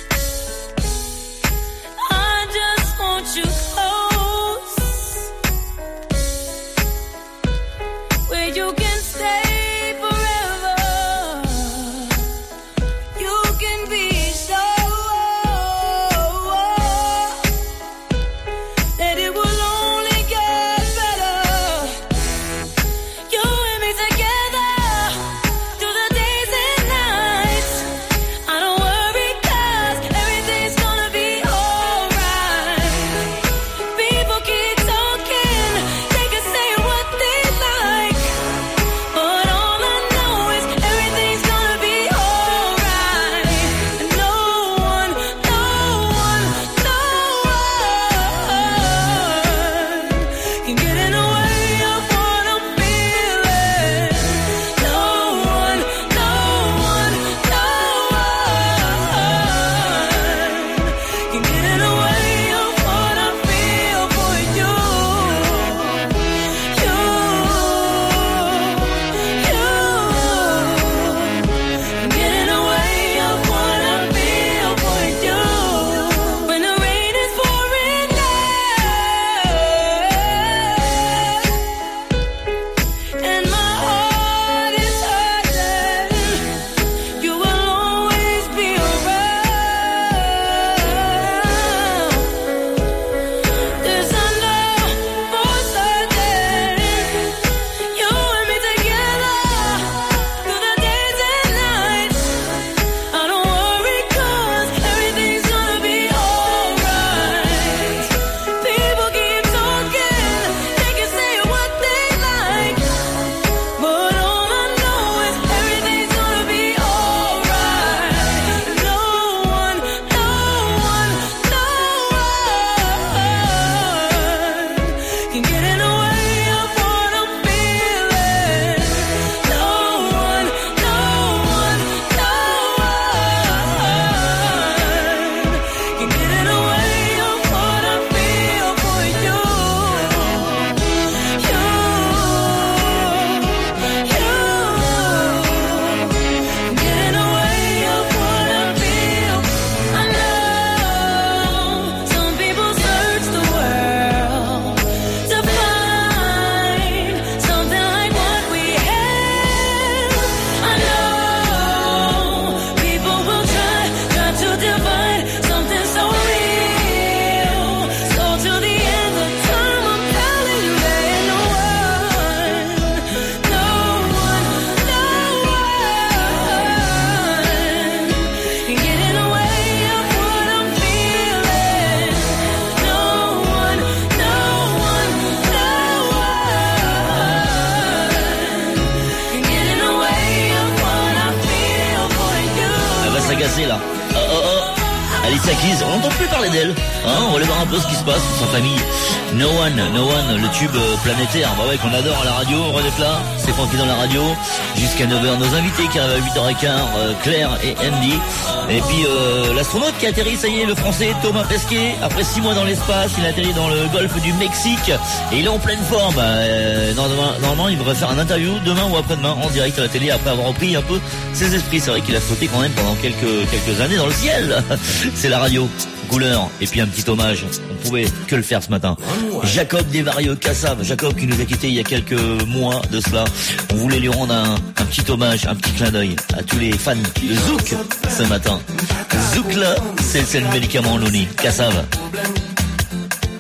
Là. Oh, oh, oh. Alicia Keys, on n'entend plus parler d'elle. Hein, on va aller voir un peu ce qui se passe sur sa famille. No One, No One, le tube planétaire, bah ouais, qu'on adore à la radio, on est là, c'est Francky dans la radio, jusqu'à neuf heures, nos invités qui arrivent à huit heures quinze, euh, Claire et Andy, et puis euh, l'astronaute qui atterrit, ça y est, le français Thomas Pesquet, après six mois dans l'espace, il atterrit dans le golfe du Mexique, et il est en pleine forme, euh, normalement, normalement il devrait faire un interview demain ou après-demain, en direct à la télé, après avoir repris un peu ses esprits, c'est vrai qu'il a flotté quand même pendant quelques, quelques années dans le ciel, c'est la radio. Couleur, et puis un petit hommage, on pouvait que le faire ce matin. Jacob Desvarieux Cassav, Jacob qui nous a quittés il y a quelques mois de cela. On voulait lui rendre un, un petit hommage, un petit clin d'œil à tous les fans de Zouk ce matin. Zouk là, c'est, c'est le médicament Louni, Cassav.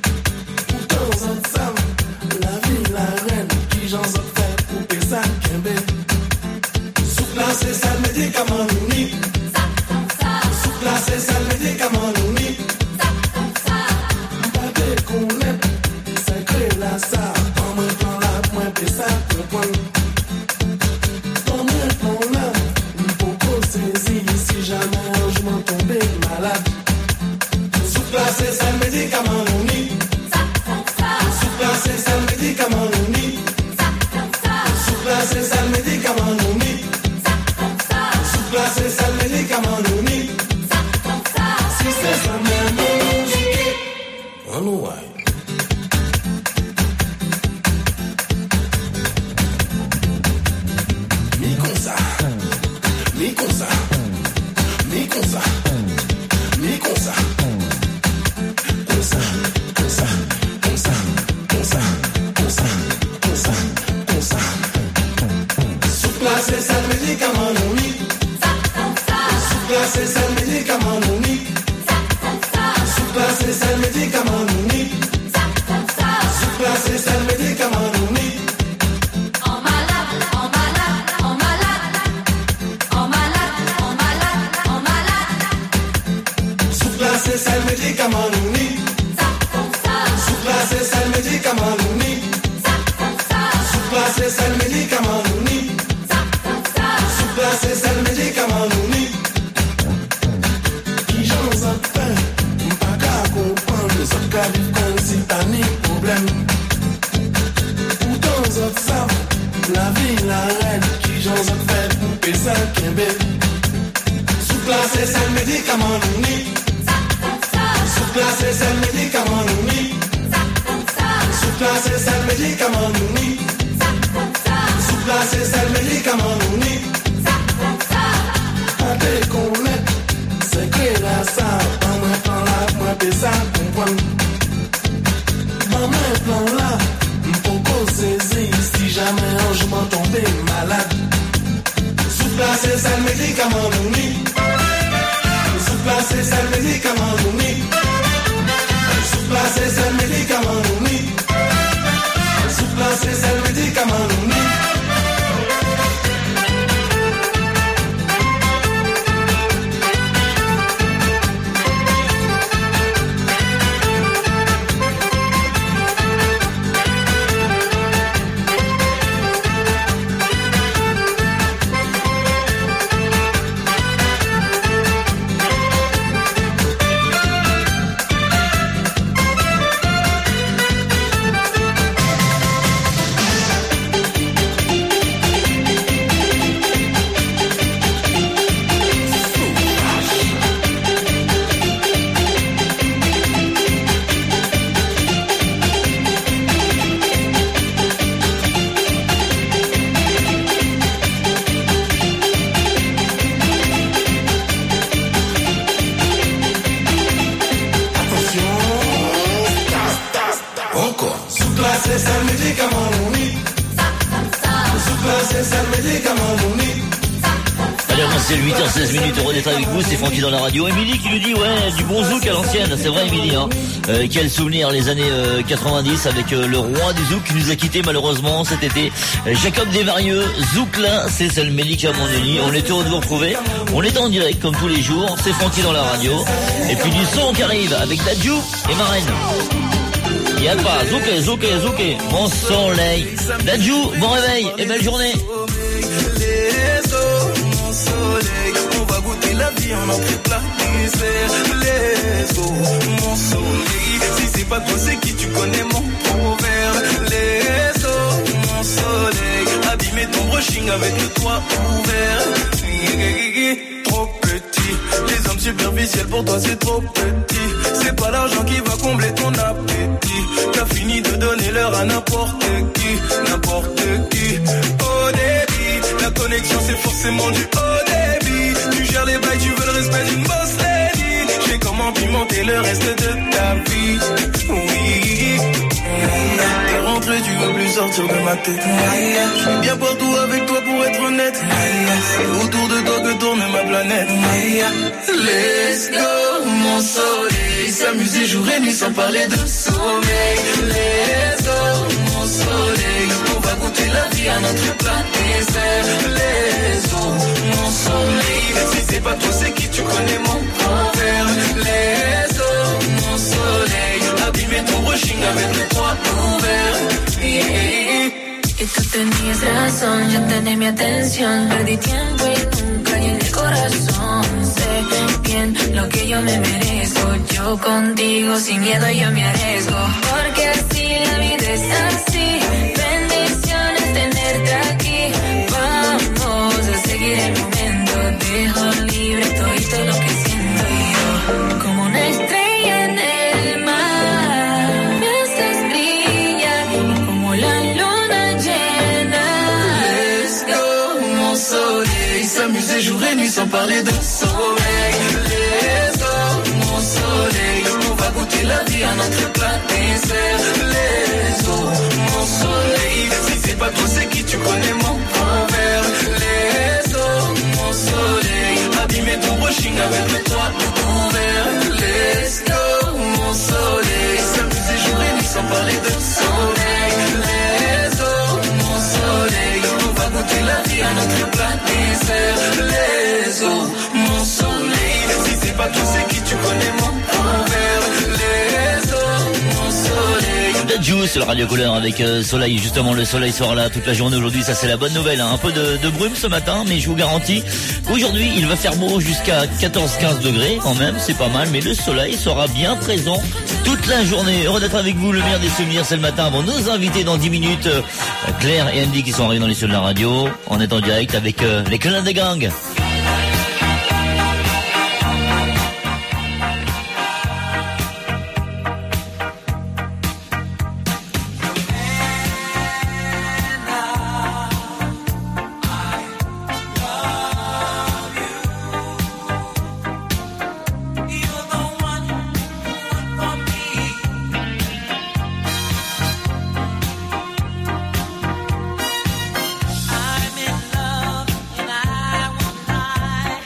j'en ai fait pour ça kembe. Souple là c'est ça le médicament uni. Souple là c'est ça le médicament uni. Pas de connaître, c'est que là ça. Quand moi prends là, moi fais ça pour prendre. Quand moi prends là, beaucoup saisi si jamais je m'en tombé malade. Souple là c'est ça le médicament uni. Souple là c'est ça le médicament uni. Souple là c'est ça le médicament uni. Souple là c'est ça le médicament uni. Si c'est ça même on nous voit. Mi comme ça, mi comme ça, mi comme ça, mi comme ça, comme ça, comme ça, comme ça, comme ça, comme ça, comme ça, comme ça. Souple là c'est ça le médicament uni. Souple là c'est ça le médicament uni. Souple là c'est ça le médicament uni. Souple là c'est ça le médicament uni. En malade, en malade, en malade, en malade, en malade, en malade. Souple là c'est ça le médicament uni. Souple là c'est ça le médicament uni. Souple là c'est ça le médicament uni. Souple là c'est ça le médicament uni. Qui j'en ai fait, pas qu'à comprendre, ça qu'arrive comme si t'as ni problème. Pourtant autres savent, la vie la reine, qui j'en ai fait pour payer ça kembe. Souple là c'est ça le médicament uni. Souple là c'est ça le médicament uni. Souple là c'est ça le médicament uni. Souple là c'est ça le médicament uni. Pas de connaître, c'est que là ça. En même temps là, moi fais ça comprendre. En même temps là, m'poko saisir si jamais un jour m'en tomber malade. Souple là c'est ça le médicament uni. Souple là c'est ça le médicament uni. Souple là c'est ça le médicament uni. Souple là c'est ça le médicament uni. C'est huit heures seize minutes, heureux d'être avec vous, c'est Francky dans la radio. Émilie qui nous dit, ouais, du bon zouk à l'ancienne, c'est vrai Émilie, hein. Euh, quel souvenir, les années euh, quatre-vingt-dix avec euh, le roi du zouk qui nous a quitté malheureusement cet été. Euh, Jacob Desvarieux, zouk là, c'est ça le médicament uni. On est heureux de vous retrouver, on est en direct comme tous les jours, c'est Francky dans la radio. Et puis du son qui arrive avec Dadju et Marraine. Y'a pas, zouké, zouké, zouké, mon soleil. Dadju, bon réveil et belle journée. On va goûter la vie en entrée plat dessert. Les eaux, mon soleil. Si c'est pas toi, c'est qui tu connais mon proverbe. Les eaux, mon soleil. Abîmer ton brushing avec le toit ouvert. Trop petit, les hommes superficiels pour toi c'est trop petit. C'est pas l'argent qui va combler ton appétit. T'as fini de donner l'heure à n'importe qui, n'importe qui. Au débit, la connexion c'est forcément du haut débit. Tu gères les bails, tu veux le respect d'une boss lady. J'ai comment pimenter le reste de ta vie. Oui, t'es rentré, tu veux plus sortir de ma tête. Je suis bien partout avec toi pour être honnête. C'est autour de toi que tourne ma planète. Let's go, mon soleil. S'amuser jour et nuit sans parler de sommeil. Let's go, mon soleil. On va goûter vie à notre planète. Les eaux, mon soleil. Si c'est pas toi, c'est qui tu connais mon envers. Les eaux, mon soleil. Abîmer ton brushing avec le toit ouvert. Yeah. Y tú tenías razón, yo tenía mi atención. Perdí tiempo y nunca llené el corazón. Sé bien lo que yo me merezco. Yo contigo sin miedo yo me arriesgo. Porque así la vida es así. Bendiciones tenerte aquí. Vamos a seguir el momento. Dejo libre todo lo que siento yo. Como una estrella en el mar. Me haces brillar como la luna llena. Let's go, mon soleil. S'amuser jour et nuit sans parler de sommeil. Les eaux, mon soleil. On va goûter la vie à notre planète. Les eaux, mon soleil. Si c'est pas toi, c'est qui tu connais mon envers. Les eaux, mon soleil. Abîmer ton brushing avec le toit ouvert. Let's go, mon soleil. S'amuser jour et nuit sans parler de sommeil. Les eaux, mon soleil. On va goûter la vie à notre planète. Les eaux, mon soleil. Si c'est pas toi, c'est qui tu connais mon envers. Les eaux, mon soleil. The Juice, le Radio Couleur avec euh, soleil. Justement, le soleil sera là toute la journée aujourd'hui. Ça, c'est la bonne nouvelle. Hein. Un peu de, de brume ce matin, mais je vous garantis qu'aujourd'hui, il va faire beau jusqu'à quatorze à quinze degrés quand même. C'est pas mal, mais le soleil sera bien présent toute la journée. Heureux d'être avec vous. Le meilleur des souvenirs, c'est le matin. Avant nos invités dans dix minutes, euh, Claire et Andy qui sont arrivés dans les studios de la radio. On est en direct avec euh, les Clans des Gangs. I'm in love and I won't lie.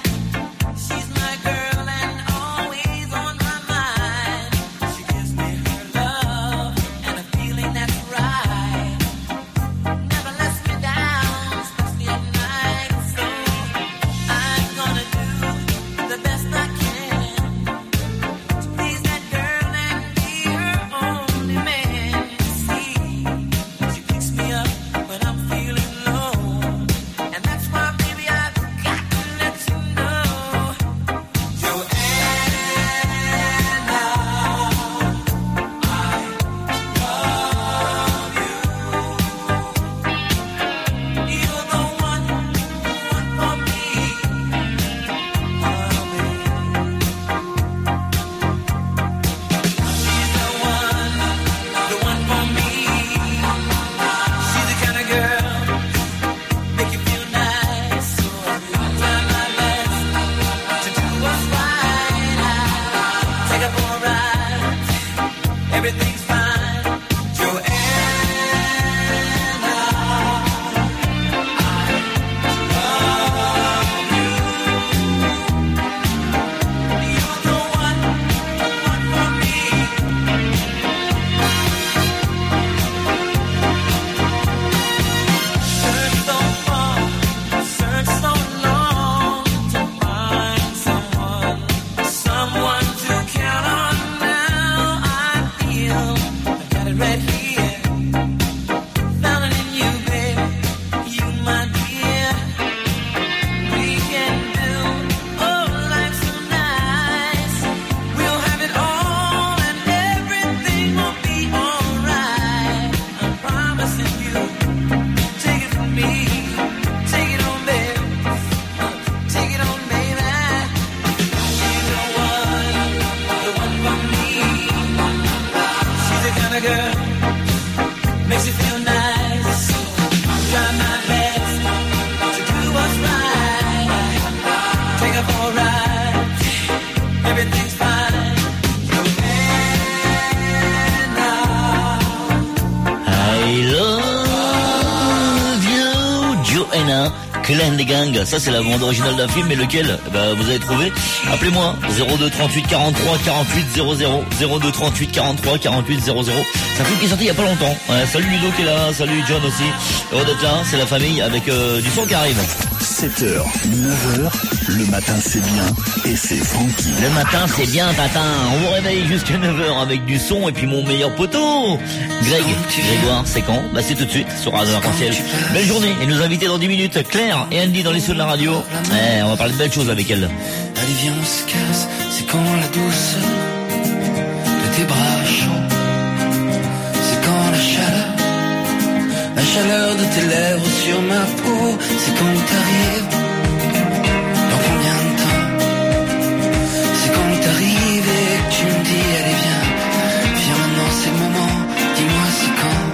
Johanna Clan des Gangs. Ça, c'est la bande originale d'un film, mais lequel? Bah, vous avez trouvé. Appelez-moi. zéro deux trente-huit quarante-trois quarante-huit zéro zéro. zéro deux trente-huit quarante-trois quarante-huit zéro zéro. C'est un film qui est sorti il y a pas longtemps. Ouais, salut Ludo qui est là. Salut John aussi. Heureux d'être là. C'est la famille avec euh, du son qui arrive. sept heures, neuf heures, le matin c'est bien et c'est Francky. Le matin c'est bien, Tatin. On vous réveille jusqu'à neuf heures avec du son et puis mon meilleur poteau, Greg. Grégoire, c'est quand? Bah c'est tout de suite sur Radio Arc-en-Ciel. Belle journée et nous inviter dans dix minutes Claire et Andy dans les sons de la radio. Eh, on va parler de belles choses avec elle. Allez viens on se casse, c'est quand la douceur de tes bras chauds. C'est quand la chaleur, la chaleur de tes lèvres sur ma peau. C'est quand t'arrives. Dans combien de temps? C'est quand t'arrives et que tu me dis allez viens. Viens maintenant c'est le moment. Dis-moi c'est quand.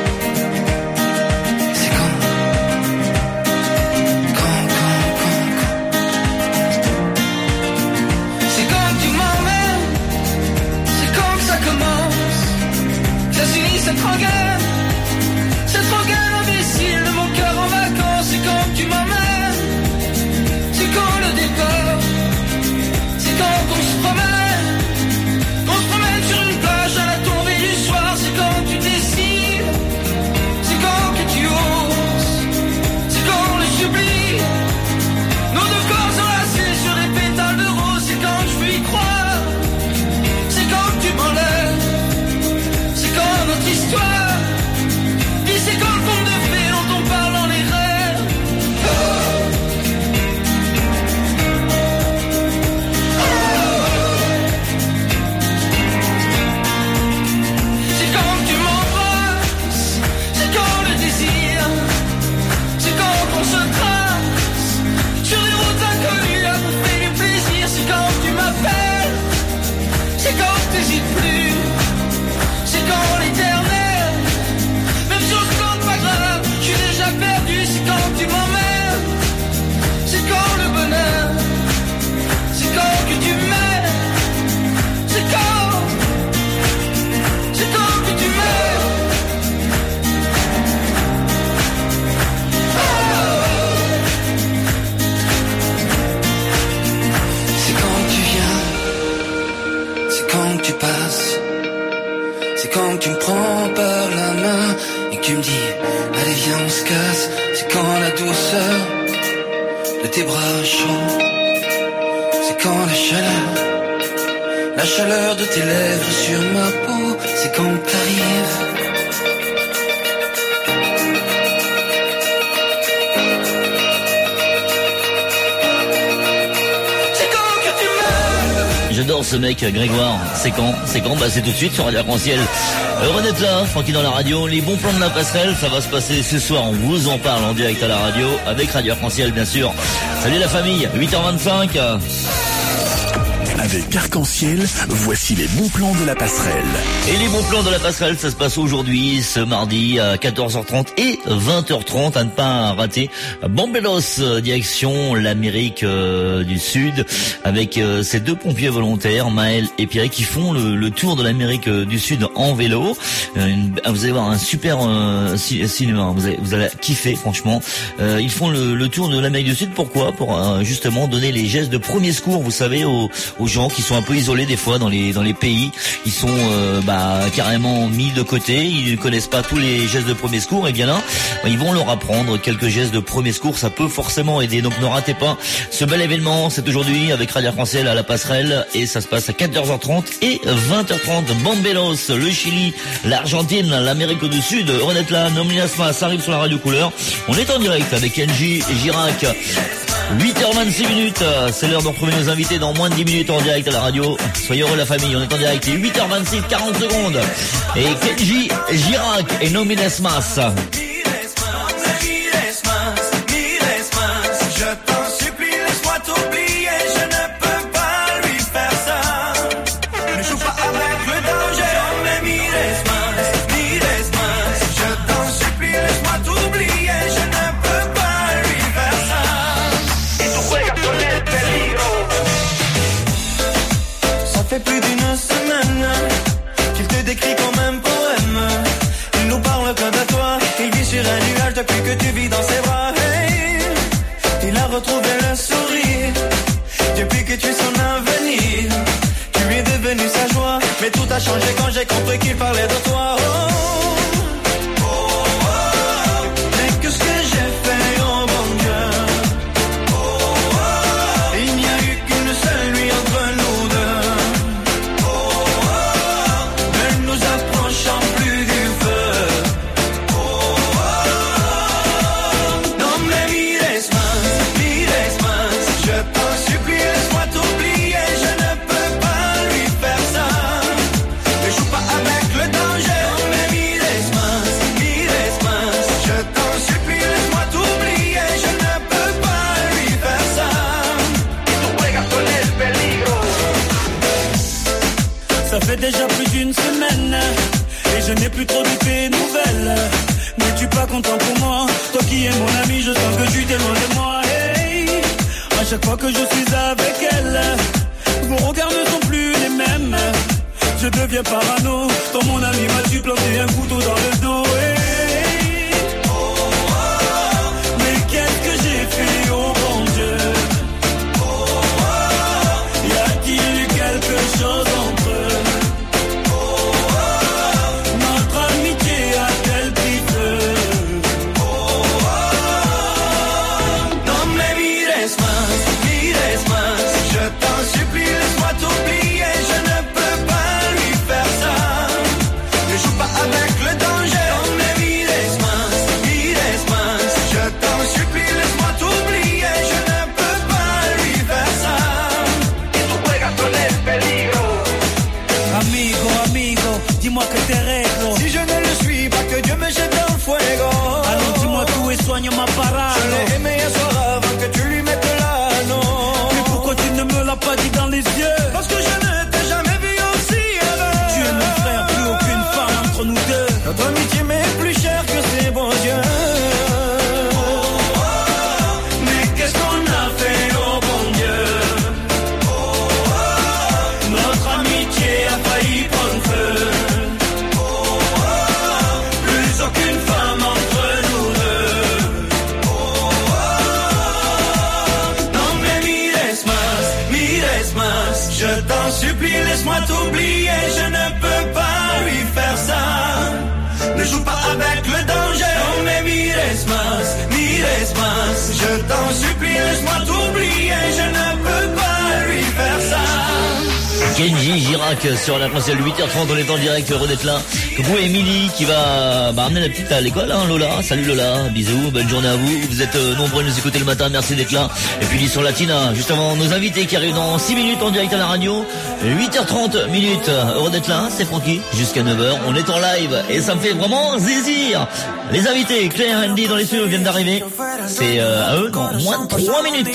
C'est quand. Quand, quand, quand, quand. C'est quand tu m'emmènes. C'est quand que ça commence. Que ça s'unit cette rengaine. Cette rengaine imbécile de mon cœur en vacances. C'est quand tu m'emmènes. C'est quand le départ. C'est quand on se promène. On se promène sur une plage à la tombée du soir. C'est quand tu décides. C'est quand que tu oses. C'est quand on le sublime. Nos deux corps enlacés sur des pétales de rose. C'est quand je peux y croire. C'est quand tu m'enlèves. C'est quand notre histoire. Dis c'est quand le conte de fées dont on parle dans les rêves. Oh. C'est quand tu m'embrasses. C'est quand le désir. C'est quand on se trace sur des routes inconnues à bouffer du plaisir. C'est quand tu m'appelles. C'est quand t'hésites plus. C'est quand l'éternel. Même si on se plante pas grave, je suis déjà perdu. C'est quand tu m'emmènes. C'est quand le bonheur. C'est quand que tu m'aimes. C'est quand. C'est quand que tu m'aimes. Oh. C'est quand tu viens. C'est quand tu passes. C'est quand tu me prends par la main et que tu me dis allez viens on se casse. C'est quand la douceur de tes bras chauds. C'est quand la chaleur, la chaleur de tes lèvres sur ma peau. C'est quand t'arrives. C'est quand que tu m'aimes. J'adore ce mec, Grégoire. C'est quand? C'est quand? Bah c'est tout de suite sur Radio Arc-en-Ciel. Heureux d'être là, Francky dans la radio. Les bons plans de la passerelle, ça va se passer ce soir. On vous en parle en direct à la radio, avec Radio Arc-en-Ciel bien sûr. Salut la famille, huit heures vingt-cinq. Avec Arc-en-Ciel, voici les bons plans de la passerelle. Et les bons plans de la passerelle, ça se passe aujourd'hui, ce mardi à quatorze heures trente et vingt heures trente, à ne pas rater. Bambelos, direction l'Amérique euh, du Sud, avec euh, ces deux pompiers volontaires, Maël et Pierre, qui font le, le tour de l'Amérique du Sud en vélo. Euh, une, vous allez voir un super euh, cinéma, vous allez, vous allez kiffer franchement. Euh, ils font le, le tour de l'Amérique du Sud, pourquoi? Pour euh, justement donner les gestes de premier secours, vous savez, aux, aux gens qui sont un peu isolés des fois dans les dans les pays. Ils sont euh, bah, carrément mis de côté, ils ne connaissent pas tous les gestes de premier secours. Et bien là, ils vont leur apprendre quelques gestes de premier secours. Ça peut forcément aider. Donc ne ratez pas ce bel événement. C'est aujourd'hui avec Radio Arc-en-Ciel à la passerelle et ça se passe à quatorze heures trente et vingt heures trente. Bambelos, le Chili, l'Argentine, l'Amérique du Sud. Heureux d'être là. Nominasma, ça arrive sur la radio couleur. On est en direct avec Kenji et Girac. huit heures vingt-six minutes, c'est l'heure de retrouver nos invités dans moins de dix minutes en direct à la radio. Soyez heureux la famille, on est en direct, il est huit heures vingt-six, quarante secondes. Et Kenji, Girac et Nomines Mas. Je t'en supplie, laisse-moi t'oublier, je ne peux pas lui faire ça. Ne joue pas avec le danger, mais mires más, mires más. Je t'en supplie, laisse-moi t'oublier, je ne peux pas lui faire ça. Et tu juegas con el peligro. Ça fait plus d'une semaine qu'il te décrit comme un poème. Il nous parle que de toi, il vit sur un nuage depuis que tu vis dans ses bras. Hey, retrouver le sourire. Depuis que tu es son avenir, tu es devenu sa joie. Mais tout a changé quand j'ai compris qu'il parlait de toi. Oh. Ça fait déjà plus d'une semaine et je n'ai plus trop de tes nouvelles. N'es-tu pas content pour moi? Toi qui es mon ami, je sens que tu t'es loin de moi. Hey, à chaque fois que je suis avec elle, vos regards ne sont plus les mêmes. Je deviens parano. Toi mon ami, m'as-tu planté un couteau dans le dos? Hey, oh, oh, mais qu'est-ce que j'ai fait, oh bon Dieu? Oh, oh, y a-t-il eu quelque chose entre eux? Ma parole. Je l'ai aimé un soir avant que tu lui mettes l'anneau. Mais pourquoi tu ne me l'as pas dit dans les yeux? Parce que je ne t'ai jamais vu aussi heureux. Tu es mon frère, plus aucune femme entre nous deux. Notre amitié m'est plus chère que ces bons yeux. Oh, oh, oh. Mais qu'est-ce qu'on a fait, oh bon Dieu? Oh, oh, oh. Notre amitié a failli prendre feu. Oh, oh, oh. Plus aucune femme entre nous deux. Je t'en supplie, laisse-moi t'oublier, je ne peux pas lui faire ça. Ne joue pas avec le danger, oh mais mires más, mires más. Je t'en supplie, laisse-moi t'oublier, je ne peux pas lui faire ça. Kenji Girac sur la principale huit heures trente, on est en direct, heureux d'être là. Coucou Émilie qui va bah, amener la petite à l'école, hein, Lola. Salut Lola, bisous, bonne journée à vous. Vous êtes euh, nombreux à nous écouter le matin, merci d'être là. Et puis sur Latina, juste avant nos invités qui arrivent dans six minutes en direct à la radio. huit heures trente minutes, heureux d'être là, c'est Francky, jusqu'à neuf heures. On est en live et ça me fait vraiment zizir. Les invités, Claire et Andy dans les studios viennent d'arriver. C'est euh, à eux dans moins de trois minutes.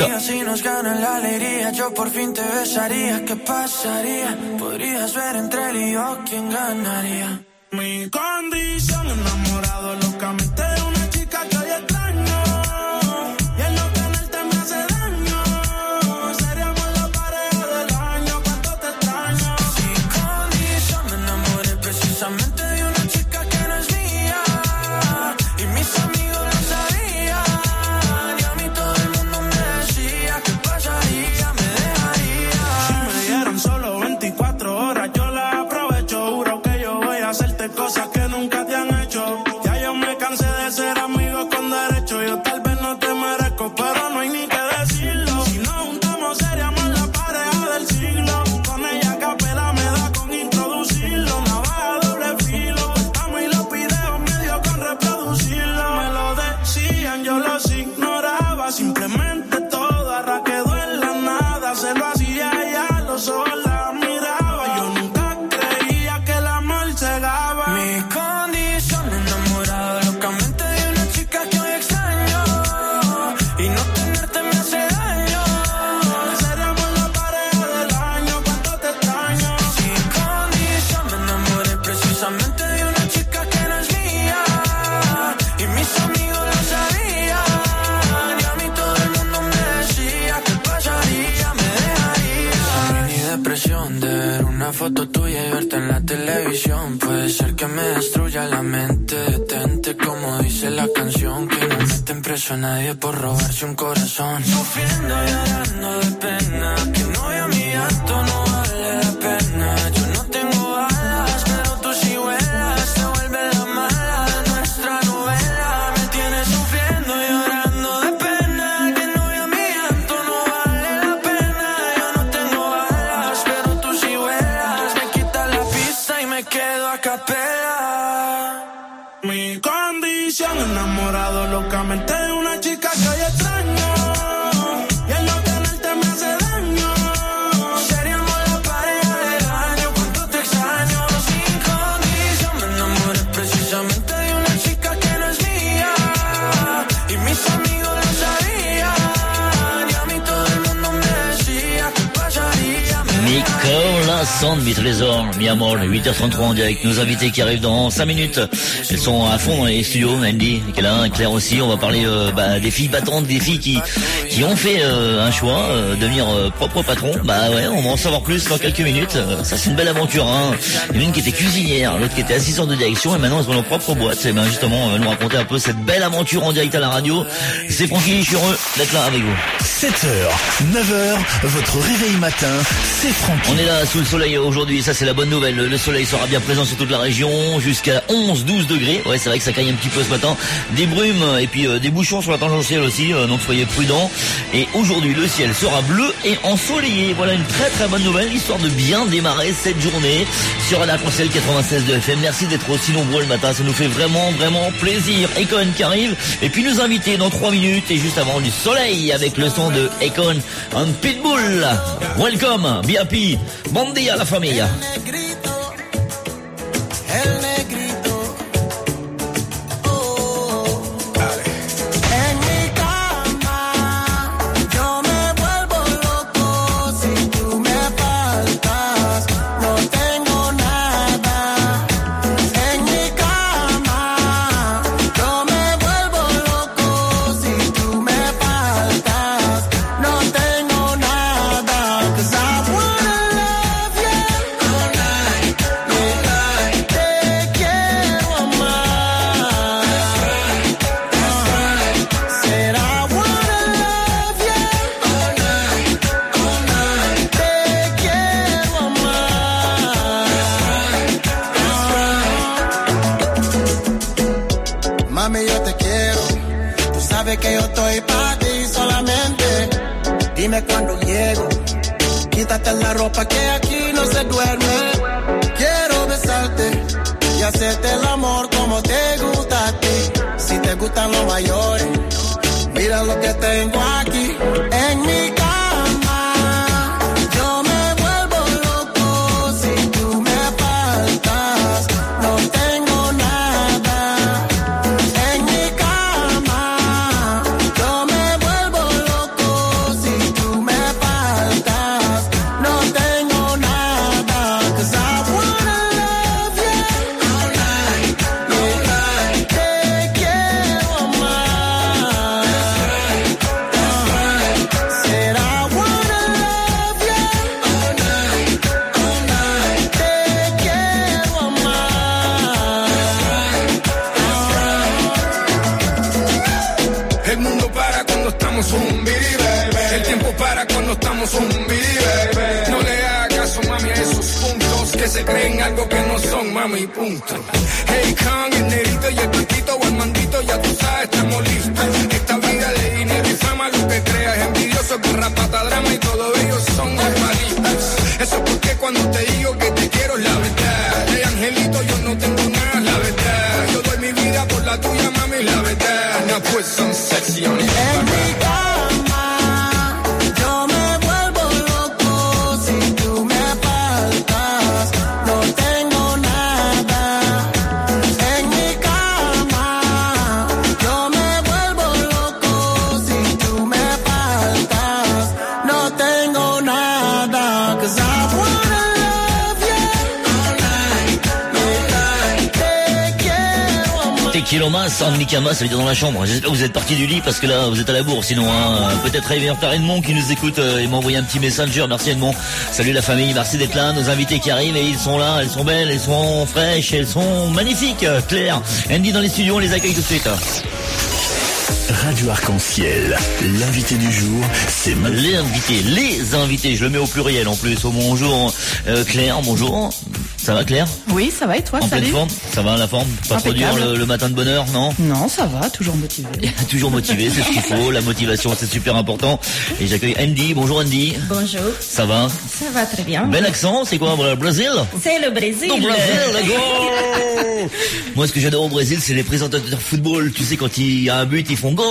Podrías ver entre él y yo quién ganaría. Mi condición, enamorado locamente de una chica que hoy extraño. Y el no tenerte me hace daño. Seríamos la pareja del año, cuánto te extraño. Sin condición, me enamoré precisamente de una chica que no es mía. Y mis amigos lo sabían. Y a mí todo el mundo me decía que pasaría, me dejaría. Si me dieron solo veinticuatro horas, yo la aprovecho. Juro que yo voy a hacerte cosas que nunca te han hecho. Ya yo me cansé de ser amigos con derecho. Yo tal vez no te merezco, pero no hay ni que decirlo. Si nos juntamos seríamos la pareja del siglo. Con ella a capela me da con introducirlo. Navaja doble filo, cortamos y los videos medio con reproducirlo. Me lo decían, yo los ignoraba. Simplemente todo ahora quedó en la nada. Se lo hacía ya, los ojos la miraba. Yo nunca creía que el amor cegaba. Mi condición, enamorado locamente de una chica que hoy extraño. Y no tenerte me hace daño. Seríamos la pareja del año, cuánto te extraño. Sin condición, me enamoré precisamente de una chica que no es mía. Y mis amigos lo sabían. Y a mí todo el mundo me decía que pasaría, me dejaría. Mini depresión de ver una foto tuya y verte en la televisión. Puede ser que me destruya la mente, detente como dice la canción. Que no me meten preso a nadie por robarse un corazón. Sufriendo y llorando de pena, que novia mi acto no vale la pena. Yo no tengo alas, pero tú sí vuelas. Se vuelve la mala de nuestra novela. Me tienes sufriendo y llorando de pena, que novia mi acto no vale la pena. Yo no tengo alas, pero tú sí vuelas. Me quitas la pista y me quedo a capela. Mi condición, enamorado locamente de una chica que hoy extraño. Y el no tenerte me hace daño. Seríamos la pareja del año, cuánto te extraño. Sin condición, me enamoré precisamente de una chica que no es mía. Y mis amigos lo sabían. Y a mí todo el mundo me decía que pasaría. Nicolas Sand, mi trésor, mi amor, huit heures trente-trois en direct. Nos invités qui arrivent dans cinq minutes. Elles sont à fond dans les studios. Andy qui est là, Claire aussi. On va parler euh, bah, des filles battantes, des filles qui qui ont fait euh, un choix, euh, devenir euh, propre patron. Bah ouais, on va en savoir plus dans quelques minutes. Euh, ça c'est une belle aventure. Hein. Il y en a une qui était cuisinière, l'autre qui était assistante de direction, et maintenant elles ont leur propre boîte. Et ben justement, on va nous raconter un peu cette belle aventure en direct à la radio. C'est Francky, je suis heureux d'être là avec vous. sept heures, neuf heures, votre réveil matin, c'est Francky. On est là sous le soleil aujourd'hui, ça c'est la bonne nouvelle. Le soleil sera bien présent sur toute la région, jusqu'à onze douze degrés. Ouais, c'est vrai que ça caille un petit peu ce matin. Des brumes et puis euh, des bouchons sur la tangentielle aussi, euh, donc soyez prudents. Et aujourd'hui, le ciel sera bleu et ensoleillé. Voilà une très très bonne nouvelle, histoire de bien démarrer cette journée sur Radio Arc-en-Ciel quatre-vingt-seize de F M. Merci d'être aussi nombreux le matin, ça nous fait vraiment vraiment plaisir. Akon qui arrive, et puis nous inviter dans trois minutes, et juste avant du soleil avec le son de Akon en Pitbull. Welcome, be happy. Bon dia la familia. El negrito, oh, dale. En mi cama yo me vuelvo loco si tú me faltas, no tengo nada. En mi cama yo me vuelvo loco si tú me faltas, no tengo nada. 'Cause I wanna love you all night, all night. Te quiero amar. That's right. Said I wanna love you all night, all night. Te quiero amar. That's right. Mami, yo te quiero. Tú sabes que yo estoy para ti solamente. Dime cuando llego. Quítate la ropa que aquí no se duerme. Quiero besarte y hacerte el amor como te gusta a ti. Si te gustan los mayores, mira lo que tengo aquí. En mi cama yo me vuelvo loco si tú me faltas, no tengo nada. En mi cama yo me vuelvo loco si tú me faltas, no tengo nada. 'Cause I wanna love you all night, all night. Te quiero amar. That's right. Said I wanna love you all night, all night. Te quiero amar. El mundo para cuando estamos un biri, baby. El tiempo para cuando estamos un biri, baby. No le hagas caso, mami, a esos puntos que se creen algo que no son, mami, punto. Hey, Khan, el negrito y el pitito o el mandito, ya tú sabes, estamos listos. Esta vida de dinero y fama, lo que creas, envidioso, garrapata, drama y todo ellos son normalitos. Eso es porque cuando te digo que te quiero es la verdad. Hey, angelito, yo no tengo nada, la verdad. Yo doy mi vida por la tuya, mami, la verdad. Now put some sexy on it. En mi cama yo me vuelvo loco si tú me faltas, no tengo nada. En mi cama yo me vuelvo loco si tú me faltas, no tengo nada. 'Cause I wanna love you all night, all night. Te quiero amar. Te quiero mas, en mi cama, ça veut dire dans la chambre. J'espère que vous êtes partis du lit parce que là vous êtes à la bourre. Sinon, hein, peut-être réveiller par Edmond qui nous écoute euh, et m'a envoyé un petit messenger. Merci Edmond. Salut la famille, merci d'être là. Nos invités qui arrivent et ils sont là, elles sont belles, elles sont fraîches, elles sont magnifiques. Claire, Andy dans les studios, on les accueille tout de suite. Radio Arc-en-Ciel, l'invité du jour, c'est Ma- Les invités, les invités, je le mets au pluriel en plus. Au bonjour euh, Claire, bonjour. Ça va Claire? Oui, ça va et toi? En Salut. pleine forme? Ça va la forme? Pas trop dur Impeccable. le, le matin de bonne heure, non? Non, ça va, toujours motivé. Toujours motivé, c'est ce qu'il faut. La motivation, c'est super important. Et j'accueille Andy. Bonjour Andy. Bonjour. Ça va? Ça va très bien. Bel accent, c'est quoi? Le Brésil? C'est le Brésil. Au Brésil, d'accord. Moi, ce que j'adore au Brésil, c'est les présentateurs de football. Tu sais, quand il y a un but, ils font go.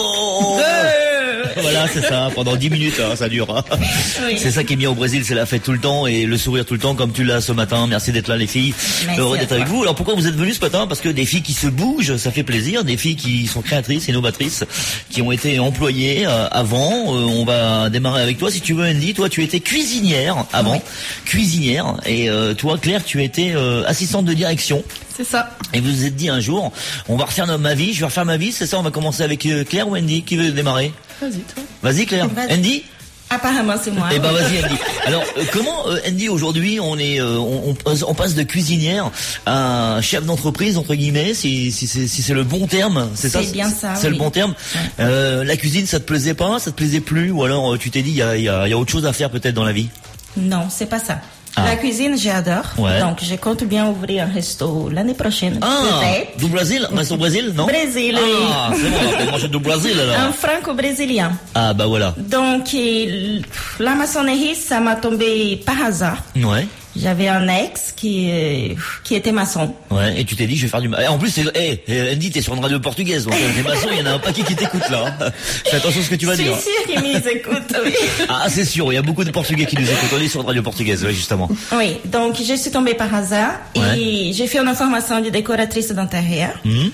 Voilà, c'est ça. Pendant dix minutes, hein, ça dure. Hein. Oui. C'est ça qui est bien au Brésil, c'est la fête tout le temps et le sourire tout le temps, comme tu l'as ce matin. Merci d'être là, les filles. Merci Heureux à d'être toi. avec vous. Alors pourquoi vous êtes venus ce matin? Parce que des filles qui se bougent, ça fait plaisir. Des filles qui sont créatrices, innovatrices, qui ont été employées euh, avant. Euh, on va démarrer avec toi, si tu veux, Andy. Toi, tu étais cuisinière avant, Oui. cuisinière. Et euh, toi, Claire, tu étais euh, assistante de direction. C'est ça. Et vous vous êtes dit un jour, on va refaire notre- ma vie, je vais refaire ma vie, c'est ça? On va commencer avec euh, Claire ou Andy? Qui veut démarrer? Vas-y, toi. Vas-y Claire. Vas-y. Andy? Apparemment, c'est moi. Eh ben vas-y Andy. Alors euh, comment euh, Andy aujourd'hui on est euh, on, on, on passe de cuisinière à chef d'entreprise entre guillemets si si c'est si c'est le bon terme, c'est ça? C'est bien ça, C'est oui. le bon terme. Euh, la cuisine ça te plaisait pas, ça te plaisait plus ou alors euh, tu t'es dit il y a il y a il y a autre chose à faire peut-être dans la vie? Non, c'est pas ça. Ah. La cuisine, j'adore. Ouais. Donc, je compte bien ouvrir un resto l'année prochaine. Ah, Peut-être. du Brésil, reste au Brésil, non? Brésil, oui. Ah, c'est bon, on va manger du Brésil alors. Un franco-brésilien. Ah bah voilà. Donc, euh, la maçonnerie, ça m'a tombé par hasard. Ouais. J'avais un ex qui, euh, qui était maçon. Ouais, et tu t'es dit, je vais faire du... ma- Eh, en plus, c'est- eh, eh, Andy, t'es sur une radio portugaise, donc euh, les maçons, il y en a un paquet qui t'écoute là. hein. Fais attention à ce que tu vas Je dire. suis sûre qu'ils m'écoutent, oui. Ah, c'est sûr, il y a beaucoup de Portugais qui nous écoutent. On est sur une radio portugaise, ouais, justement. Oui, donc je suis tombée par hasard et j'ai fait une formation de décoratrice d'intérieur. Mhm.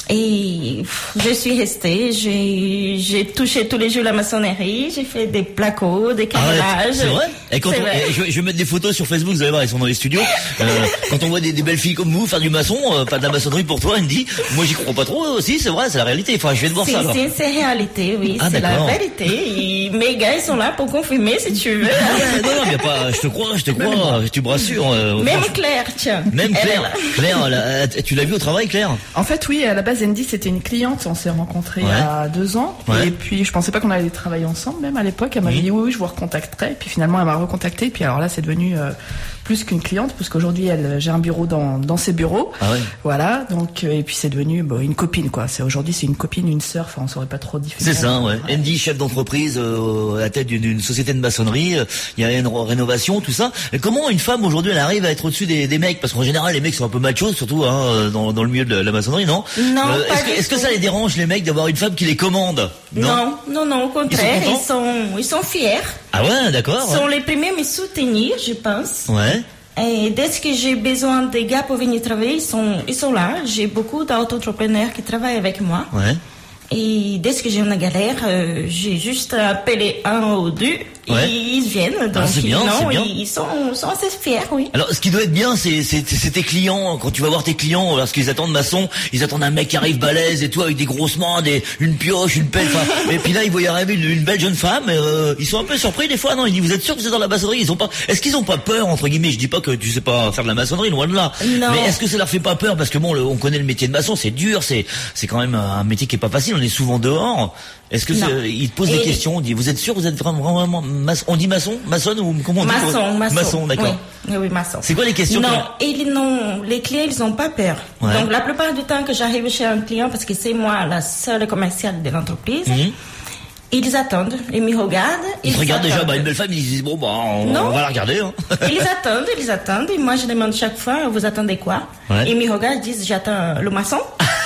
Et pff, je suis restée, j'ai j'ai touché tous les jours la maçonnerie, j'ai fait des placos, des Ah ouais, carrelages. c'est vrai. Et quand C'est on- vrai. eh, je, vais- je vais mettre des photos sur Facebook, vous allez voir, ils sont dans les studios. Euh, quand on voit des, des belles filles comme vous faire du maçon, euh, pas de la maçonnerie pour toi, Andy. Moi, j'y crois pas trop aussi, c'est vrai, c'est la réalité. Enfin, je vais te voir C'est ça alors. c'est- c'est réalité, oui, Ah, c'est la d'accord. vérité. Et mes gars, ils sont là pour confirmer si tu veux. Ah ouais, non, non, y a pas, je te crois, je te crois, tu me rassures. euh, Même franchement. Claire, tiens. Même Elle est Claire. là. Claire, là, tu l'as vu au travail, Claire? En fait, oui, à la base, Andy, c'était une cliente. On s'est rencontrés il y a deux ans. Ouais. Et puis, je pensais pas qu'on allait travailler ensemble, même à l'époque. Elle m'avait Mhm. dit oui, oui, je vous recontacterai. Et puis, finalement, elle m'a recontacté. Et puis, alors là, c'est devenu euh, plus qu'une cliente, puisqu'aujourd'hui, elle, j'ai un bureau dans, dans ses bureaux. Ah ouais. Voilà. Donc, euh, et puis, c'est devenu bon, une copine, quoi. C'est aujourd'hui, c'est une copine, une sœur. Enfin, on saurait pas trop différer. C'est ça, ouais. Andy, chef d'entreprise euh, à la tête d'une- d'une société de maçonnerie. euh, Il y a une ré- rénovation, tout ça. Et comment une femme aujourd'hui, elle arrive à être au-dessus des, des mecs? Parce qu'en général, les mecs sont un peu machos, surtout hein, euh, dans, dans le milieu de la, la maçonnerie, non? Non, pas est-ce que, du est-ce que tout. ça les dérange les mecs d'avoir une femme qui les commande? Non, non, non, au contraire, Ils sont ils sont, ils sont fiers. Ah ouais, d'accord. Ils sont Ouais. les premiers à me soutenir, je pense. Ouais. Et dès que j'ai besoin des gars pour venir travailler, ils sont, ils sont là. J'ai beaucoup d'auto-entrepreneurs qui travaillent avec moi. Ouais. Et dès que j'ai une galère, euh, j'ai juste appelé un ou deux Ouais. et ils viennent. Donc, Ah, c'est bien, non, c'est bien. Ils, ils sont, sont assez fiers, oui. Alors, ce qui doit être bien, c'est, c'est, c'est tes clients. Quand tu vas voir tes clients, lorsqu'ils attendent maçon, ils attendent un mec qui arrive balèze et tout, avec des grosses mains, des, une pioche, une pelle. enfin, Et puis là, ils voient y arriver une, une belle jeune femme. Et, euh, ils sont un peu surpris des fois. Non, ils disent, vous êtes sûr que vous êtes dans la maçonnerie? Ils ont pas. Est-ce qu'ils ont pas peur entre guillemets? Je dis pas que tu sais pas faire de la maçonnerie, loin de là. Non. Mais est-ce que ça leur fait pas peur? Parce que bon, le- on connaît le métier de maçon, c'est dur, c'est, c'est quand même un métier qui est pas facile. On est souvent dehors. Est-ce que Non. c'est- ils te posent des Et- questions? On dit, vous êtes sûr que vous êtes vraiment, vraiment maçon? On dit maçon, maçonne ou comment on dit? Maçon, maçon. Maçon, d'accord. Oui, oui, maçon. C'est quoi les questions Non, que- ils n'ont, les clients, ils n'ont pas peur. Ouais. Donc, la plupart du temps que j'arrive chez un client, parce que c'est moi la seule commerciale de l'entreprise, Mhm. ils attendent, ils me regardent. Ils te regardent déjà, attendent. bah, une belle femme, ils disent, bon, bah, on, Non. on va la regarder, hein. Ils attendent, ils attendent. Et moi, je demande chaque fois, vous attendez quoi? Ouais. Ils me regardent, ils disent, j'attends le maçon.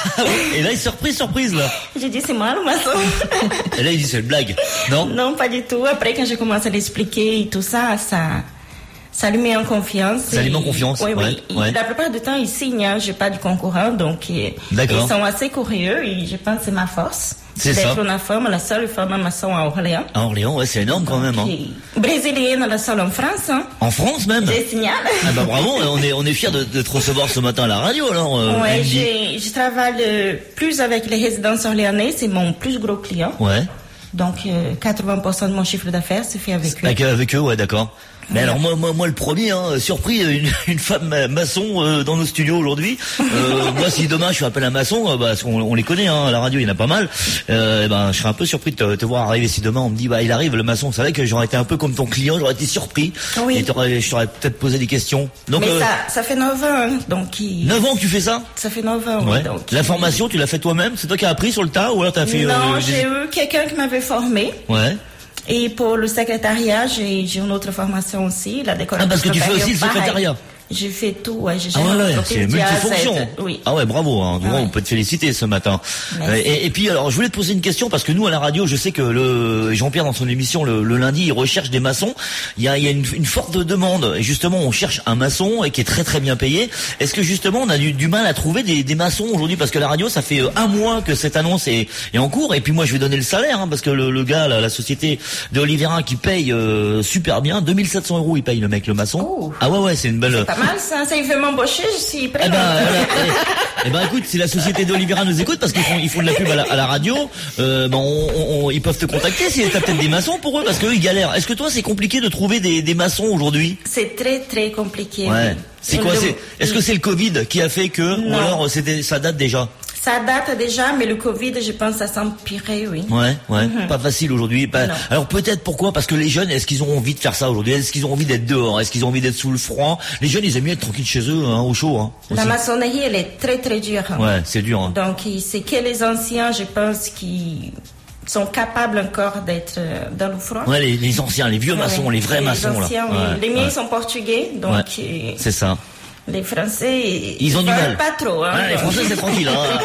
Et là, ils surprise, surprise, là. Je dis, c'est moi le maçon. Et là, ils disent, c'est une blague. Non? Non, pas du tout. Après, quand je commence à l'expliquer et tout ça, ça, ça lui met en confiance. Ça lui met en confiance, Oui, ouais, oui. ouais. La plupart du temps, ils signent, hein, j'ai pas de concurrent, donc euh, D'accord. ils sont assez curieux et je pense que c'est ma force. C'est ça. D'être une femme, la seule femme maçon à Orléans. À Orléans, ouais, c'est énorme quand même, hein. Et brésilienne, la seule en France. Hein. En France, même? Je signale. Ah bah bravo, on est, on est fiers de, de te recevoir ce matin à la radio, alors, euh, Ouais, Andy. j'ai- je travaille euh, plus avec les résidences orléanais, c'est mon plus gros client. Ouais. Donc, euh, quatre-vingts pour cent de mon chiffre d'affaires se fait avec eux. Avec, avec eux, ouais, d'accord. Mais alors moi, moi, moi le premier, hein, surpris, une, une femme maçon euh, dans nos studios aujourd'hui. Euh, moi, si demain je suis appelé un maçon, euh, bah, on, on les connaît, hein, à la radio, il y en a pas mal. Euh, ben, je serais un peu surpris de te, te voir arriver. Si demain on me dit, bah, il arrive le maçon, c'est vrai que j'aurais été un peu comme ton client, j'aurais été surpris. Oui. Et t'aurais, je t'aurais peut-être posé des questions. Donc, Mais euh, ça, ça fait neuf ans, hein, donc il... neuf ans que tu fais ça? Ça fait neuf ans, Ouais. oui, donc. La formation, tu l'as fait toi-même? C'est toi qui as appris sur le tas ou alors t'as fait? Non, euh, j'ai des... eu quelqu'un qui m'avait formé. Ouais. Et pour le secrétariat, j'ai j'ai une autre formation aussi, la décoration. Ah, parce que tu fais aussi le pareil. secrétariat. J'ai fait tout, ouais, j'ai Ah géré ouais, ouais, l'entreprise c'est du A à Z. multifonction. Oui. Ah ouais, bravo. Hein. Ah ouais. On peut te féliciter ce matin. Merci. Et, et puis alors, je voulais te poser une question parce que nous à la radio, je sais que le Jean-Pierre dans son émission le, le lundi, il recherche des maçons. Il y a, il y a une, une forte demande et justement, on cherche un maçon et qui est très très bien payé. Est-ce que justement, on a du, du mal à trouver des, des maçons aujourd'hui parce que la radio, ça fait un mois que cette annonce est, est en cours et puis moi, je vais donner le salaire hein, parce que le, le gars, la, la société de Oliveira qui paye euh, super bien, deux mille sept cents euros, il paye le mec le maçon. Oh. Ah ouais ouais, c'est une belle. C'est pas mal ça, ça il veut m'embaucher, je suis prête. Eh ben, voilà, eh, eh ben écoute, si la société d'Olivera nous écoute, parce qu'ils font, ils font de la pub à la, à la radio, euh, ben on, on, on- ils peuvent te contacter si t'as peut-être des maçons pour eux, parce qu'eux ils galèrent. Est-ce que toi c'est compliqué de trouver des, des maçons aujourd'hui? C'est très très compliqué. Ouais. oui. C'est quoi? Le- C'est, est-ce que c'est le Covid qui a fait que, ou Non. alors c'était, ça date déjà? Ça date déjà, mais le Covid, je pense, ça s'empirait, oui. Ouais, ouais, Mhm. pas facile aujourd'hui. Pas- Non. Alors peut-être pourquoi? Parce que les jeunes, est-ce qu'ils ont envie de faire ça aujourd'hui? Est-ce qu'ils ont envie d'être dehors? Est-ce qu'ils ont envie d'être sous le froid? Les jeunes, ils aiment mieux être tranquilles chez eux, hein, au chaud. Hein, La aussi. maçonnerie, elle est très très dure. hein. Ouais, c'est dur. Hein. Donc, il- c'est que les anciens, je pense, qui sont capables encore d'être euh, dans le froid. Ouais, les, les anciens, les vieux maçons, Ouais. les vrais Les maçons anciens, là. oui. Ouais, Les miens, ouais. ils sont portugais, donc Ouais. euh, C'est ça. les Français, Ils ont du veulent mal. pas trop. Hein, Ouais, les donc. Français c'est tranquille, hein.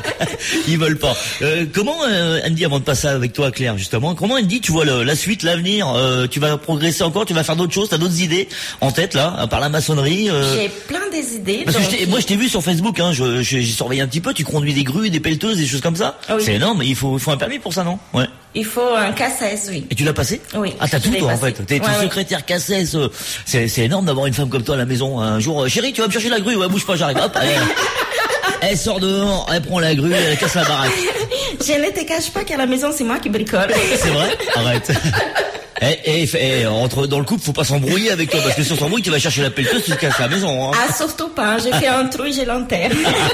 Ils veulent pas. Euh, comment euh, Andy, avant de passer avec toi Claire justement, comment Andy tu vois le, la suite, l'avenir, euh, tu vas progresser encore, tu vas faire d'autres choses, t'as d'autres idées en tête là, à part la maçonnerie euh... J'ai plein des idées. Parce que donc- je t'ai- moi je t'ai vu sur Facebook, hein, je, je- j'ai surveillé un petit peu, tu conduis des grues, des pelleteuses, des choses comme ça. Ah oui. C'est énorme, il faut, il faut un permis pour ça, non? Ouais. Il faut un K seize, oui. Et tu l'as passé? Oui. Ah t'as je tout l'ai toi en passé. fait. T'es Ouais, ton ouais. secrétaire K seize. euh, C'est, c'est énorme d'avoir une femme comme toi à la maison. Un jour, euh, chérie, tu vas me chercher la grue? Ouais, bouge pas, j'arrive. Hop, elle, elle sort dehors, elle prend la grue, elle casse la baraque. Je ne te cache pas qu'à la maison, c'est moi qui bricole. C'est vrai? Arrête. Et, et, et, entre dans le couple, faut pas s'embrouiller avec toi parce que si on s'embrouille, tu vas chercher la pelleteuse, tu te casses la maison. Hein. Ah, surtout pas. J'ai fait un trou et j'ai l'enterre.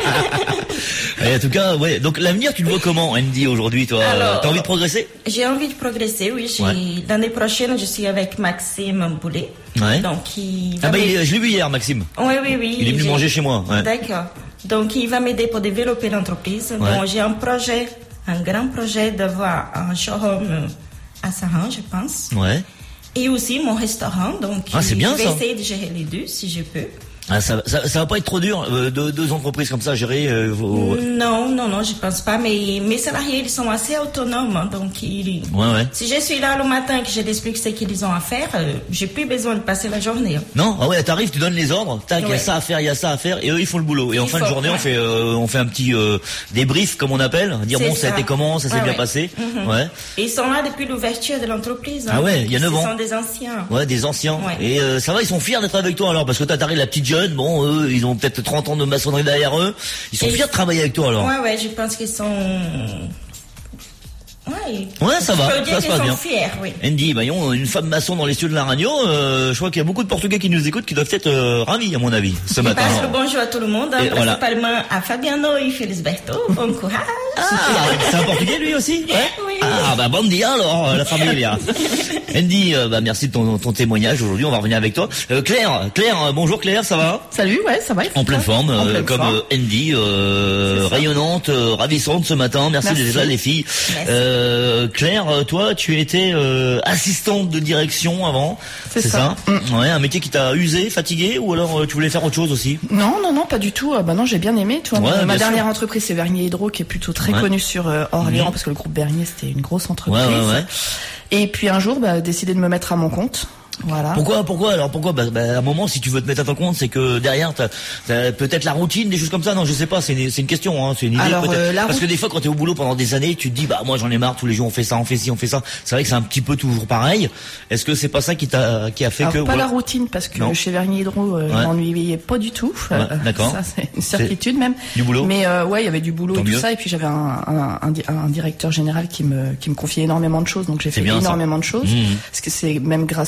Et en tout cas, ouais. Donc l'avenir, tu le vois comment, Andy, aujourd'hui, toi? Alors, T'as envie de progresser? J'ai envie de progresser, oui. J'ai- Ouais. L'année prochaine, je suis avec Maxime Boulet. Ouais. Donc, il va Ah bah, m'aider- il- je l'ai vu hier, Maxime. Oui, oui, oui. Il est venu J'ai- manger chez moi. Ouais. D'accord. Donc, il va m'aider pour développer l'entreprise. Ouais. Donc, j'ai un projet, un grand projet d'avoir un showroom euh, à Saran, je pense. Ouais. Et aussi mon restaurant. Donc, Ah, c'est bien, je vais ça. essayer de gérer les deux si je peux. Ah, ça, ça, ça va pas être trop dur, euh, deux, deux entreprises comme ça, à gérer euh, vos... Non, non, non, je pense pas. Mais mes salariés, ils sont assez autonomes. hein, Donc, ils... Ouais, ouais. si je suis là le matin et que je leur explique ce qu'ils ont à faire, euh, j'ai plus besoin de passer la journée. hein. Non, ah ouais, t'arrives, tu donnes les ordres, tac, il y a Ouais. ça à faire, il y a ça à faire, et eux ils font le boulot. Et en Il fin de faut, journée, on ouais. fait, euh, on fait un petit euh, débrief, comme on appelle, dire C'est bon, ça a ça. été comment, ça s'est Ouais, bien ouais. passé, Mhm. ouais, Et ils sont là depuis l'ouverture de l'entreprise. hein. Ah ouais, il y a neuf ans. Ce sont des anciens. ouais, des anciens. Ouais. Et euh, ça va, ils sont fiers d'être avec toi alors, parce que toi t'arrives la petite jeune, bon, eux, ils ont peut-être trente ans de maçonnerie derrière eux, ils sont Et- fiers de travailler avec toi alors. Ouais, ouais, je pense qu'ils sont. Ouais, Ouais, ça va, je peux dire ça se qu'ils passe sont bien. fiers, oui. Andy, bah, yon, une femme maçon dans les studios de la radio, euh, je crois qu'il y a beaucoup de Portugais qui nous écoutent qui doivent être euh, ravis à mon avis ce Je matin. passe le bonjour à tout le monde, hein, Et voilà. principalement à Fabiano et Felisberto. Bon courage. Ah, c'est un Portugais lui aussi? Ouais. Oui. Ah bah bon dia alors, euh, la famille. Andy, euh, bah merci de ton, ton témoignage aujourd'hui, on va revenir avec toi. Euh, Claire, Claire, euh, bonjour Claire, ça va? Salut, ouais, ça va. En pleine forme, En euh, pleine comme forme. euh, Andy, euh, rayonnante, euh, ravissante ce matin. Merci, Merci. d'être là les filles. Euh, Claire, euh, toi, tu étais euh, assistante de direction avant, C'est ça. Mm. Ouais, un métier qui t'a usé, fatigué, ou alors euh, tu voulais faire autre chose aussi? Non, non, non, pas du tout. Euh, Bah non, j'ai bien aimé. Tu vois, Ouais, ma bien dernière sûr. entreprise, c'est Bernier Hydro, qui est plutôt très Ouais. connue sur euh, Orléans, Mhm. parce que le groupe Bernier, c'était une grosse entreprise. Ouais, ouais, ouais. Et puis un jour, bah, décidé de me mettre à mon compte. Voilà. Pourquoi, pourquoi alors pourquoi bah, bah, à un moment, si tu veux te mettre à ton compte, c'est que derrière, t'as, t'as peut-être la routine, des choses comme ça. Non, je sais pas. C'est une, c'est une question, hein, c'est une idée Alors, peut-être. euh, la Parce que route- des fois, quand t'es au boulot pendant des années, tu te dis, bah moi j'en ai marre. Tous les jours on fait ça, on fait ci, on fait ça. C'est vrai que c'est un petit peu toujours pareil. Est-ce que c'est pas ça qui t'a, qui a fait Alors, que pas voilà. la routine, parce que Non. chez Vernier Hydro, euh, Ouais. je m'ennuyais pas du tout. Ouais, Euh, d'accord. Ça, c'est une certitude même. Du boulot. Mais euh, ouais, il y avait du boulot Tant et tout mieux. ça. Et puis j'avais un, un, un, di- un directeur général qui me, qui me confiait énormément de choses. Donc j'ai C'est fait bien, ça. énormément de choses. Mhm. Parce que c'est même grâce à lui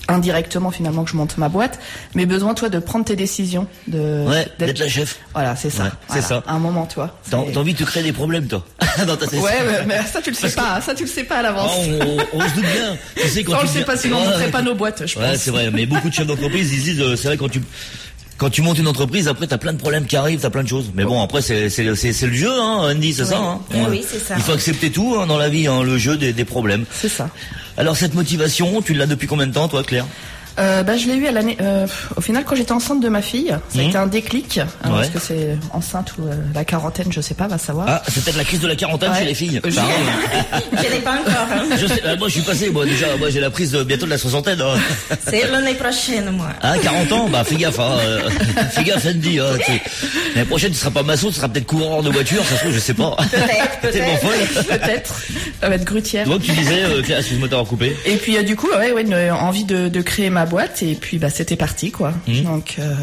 indirectement finalement que je monte ma boîte, mais besoin toi de prendre tes décisions, de ouais, d'être la chef. Voilà, c'est ça. Ouais, voilà, c'est ça. À un moment, tu vois. T'as, t'as envie de te créer des problèmes, toi, dans ta session. Ouais, mais, mais ça tu le sais Parce pas, que... ça tu le sais pas à l'avance. Oh, on, on se doute bien. Tu sais, quand ça, tu on le sait viens... pas, sinon ouais, on ne ferait ouais. pas nos boîtes, je ouais, pense. Ouais, c'est vrai, mais beaucoup de chefs d'entreprise, ils disent, euh, c'est vrai, quand tu, quand tu montes une entreprise, après t'as plein de problèmes qui arrivent, t'as plein de choses. Mais bon, après c'est, c'est, c'est, c'est le jeu, hein, Andy, c'est oui. ça, hein. Oui, oui, c'est ça. Il faut accepter tout, hein, dans la vie, hein, le jeu des, des problèmes. C'est ça. Alors cette motivation, tu l'as depuis combien de temps, toi, Claire? Euh, bah, je l'ai eu à l'année. Euh, au final, quand j'étais enceinte de ma fille, ça a mmh. été un déclic. Alors, ouais. Est-ce que c'est enceinte ou euh, la quarantaine, je sais pas, va savoir. Ah, c'est peut-être la crise de la quarantaine ouais. chez les filles. Je je l'ai pas encore. Hein. Je sais, euh, moi, je suis passé. Moi, déjà, moi, j'ai la prise de, bientôt de la soixantaine. Hein. C'est l'année prochaine, moi. Ah, quarante ans, bah fais gaffe. Hein, euh, fais gaffe, Andy. Hein, l'année prochaine, tu seras pas maçon, tu seras peut-être coureur de voiture. Ça se trouve, je sais pas. Peut-être, peut-être. Peut-être. Ça va être grutière. Donc tu disais, euh, Claire, excuse-moi t'avoir coupé. Et puis euh, du coup, ouais, ouais, une, envie de, de créer ma boîte et puis. Bah, c'était parti quoi. Mmh. Donc euh,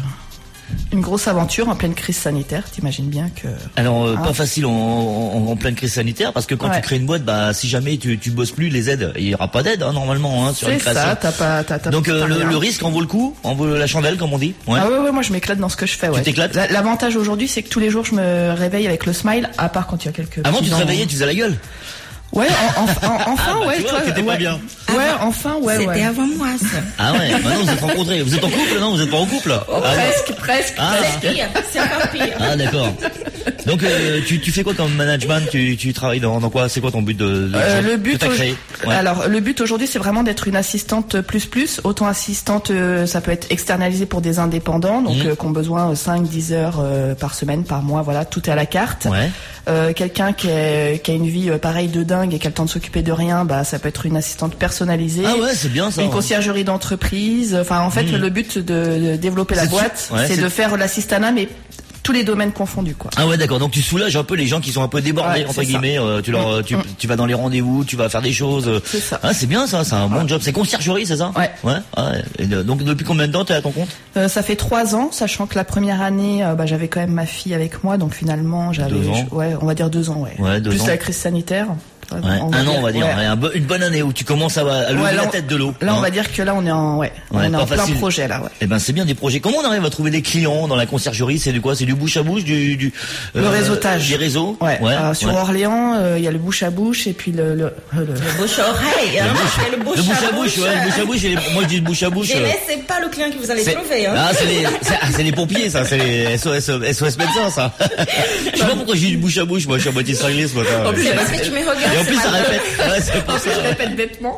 une grosse aventure en pleine crise sanitaire. T'imagines bien que. Alors euh, ah. pas facile en, en, en pleine crise sanitaire parce que quand ouais. tu crées une boîte, bah si jamais tu, tu bosses plus, les aides, il y aura pas d'aide hein, normalement hein, sur c'est une création. Ça, t'as pas. T'as, t'as Donc euh, le, rien. le risque en vaut le coup, en vaut la chandelle comme on dit. Ouais. Ah ouais ouais, moi je m'éclate dans ce que je fais. Ouais. Tu t'éclates. L'avantage aujourd'hui, c'est que tous les jours je me réveille avec le smile, à part quand il y a quelques. Avant tu te réveillais, tu faisais la gueule. Ouais, en, en, en, enfin, ah, bah, ouais, tu vois, toi, t'étais ouais. pas bien. Ouais, enfin, ouais, C'était ouais. avant moi, ça. Ah ouais, maintenant vous êtes rencontrés. Vous êtes en couple, non? Vous êtes pas en couple? Oh, ah, presque, ouais. presque, ah, c'est pire, c'est encore pire. Ah, d'accord. Donc, euh, tu, tu fais quoi comme management? Tu, tu travailles dans, dans quoi? C'est quoi ton but de, de euh, le but, que t'as créé? Ouais. Alors, le but aujourd'hui, c'est vraiment d'être une assistante plus plus. Autant assistante, euh, ça peut être externalisé pour des indépendants, donc, mmh. euh, qui ont besoin cinq dix heures euh, par semaine, par mois, voilà, tout est à la carte. Ouais. Euh, quelqu'un qui, est, qui a une vie euh, pareille de dingue et qui a le temps de s'occuper de rien, bah ça peut être une assistante personnalisée. Ah ouais, c'est bien ça. Une conciergerie d'entreprise. Enfin, en fait, mmh. le but de, de développer la boîte, ouais, c'est, c'est de faire l'assistanat, mais tous les domaines confondus, quoi. Ah ouais, d'accord. Donc tu soulages un peu les gens qui sont un peu débordés, ouais, entre guillemets. Euh, tu leur, mmh. tu, tu vas dans les rendez-vous, tu vas faire des choses. C'est ça. Ah, c'est bien ça, c'est un bon ouais. job. C'est conciergerie, c'est ça? Ouais. Ouais. Ah, et de, donc depuis combien de temps t'es à ton compte? euh, Ça fait trois ans, sachant que la première année, euh, bah, j'avais quand même ma fille avec moi, donc finalement j'avais, deux ans. Je, ouais, on va dire deux ans, ouais. Ouais, deux Plus ans. la crise sanitaire. Ouais, un an, on va dire, ouais. Ouais, un bo- une bonne année où tu commences à, à lever ouais, là, la tête de l'eau. Là, hein. on va dire que là, on est en, ouais, ouais on est en plein facile. projet là, ouais. Eh ben, c'est bien des projets. Comment on arrive à trouver des clients dans la conciergerie? C'est du quoi? C'est du bouche à bouche, du, du le euh, réseautage, des réseaux. Ouais. ouais euh, sur ouais. Orléans, il euh, y a le bouche à bouche et puis le le, le, le bouche à oreille. Hein, le, bouche, le bouche, le bouche à à bouche. bouche. Ouais, le bouche à bouche. Et les, moi, je dis bouche à bouche. Mais euh, c'est pas le client que vous allez c'est, trouver. Hein. Ah, c'est les, c'est, c'est les pompiers, ça. C'est les S O S, S O S médecins, ça. Je sais pas pourquoi je dis bouche à bouche. Moi, je suis à moitié cinglé ce matin. En plus, c'est parce que tu me regardes. Et en plus, ça répète. Ouais, c'est pour ça. Je répète bêtement.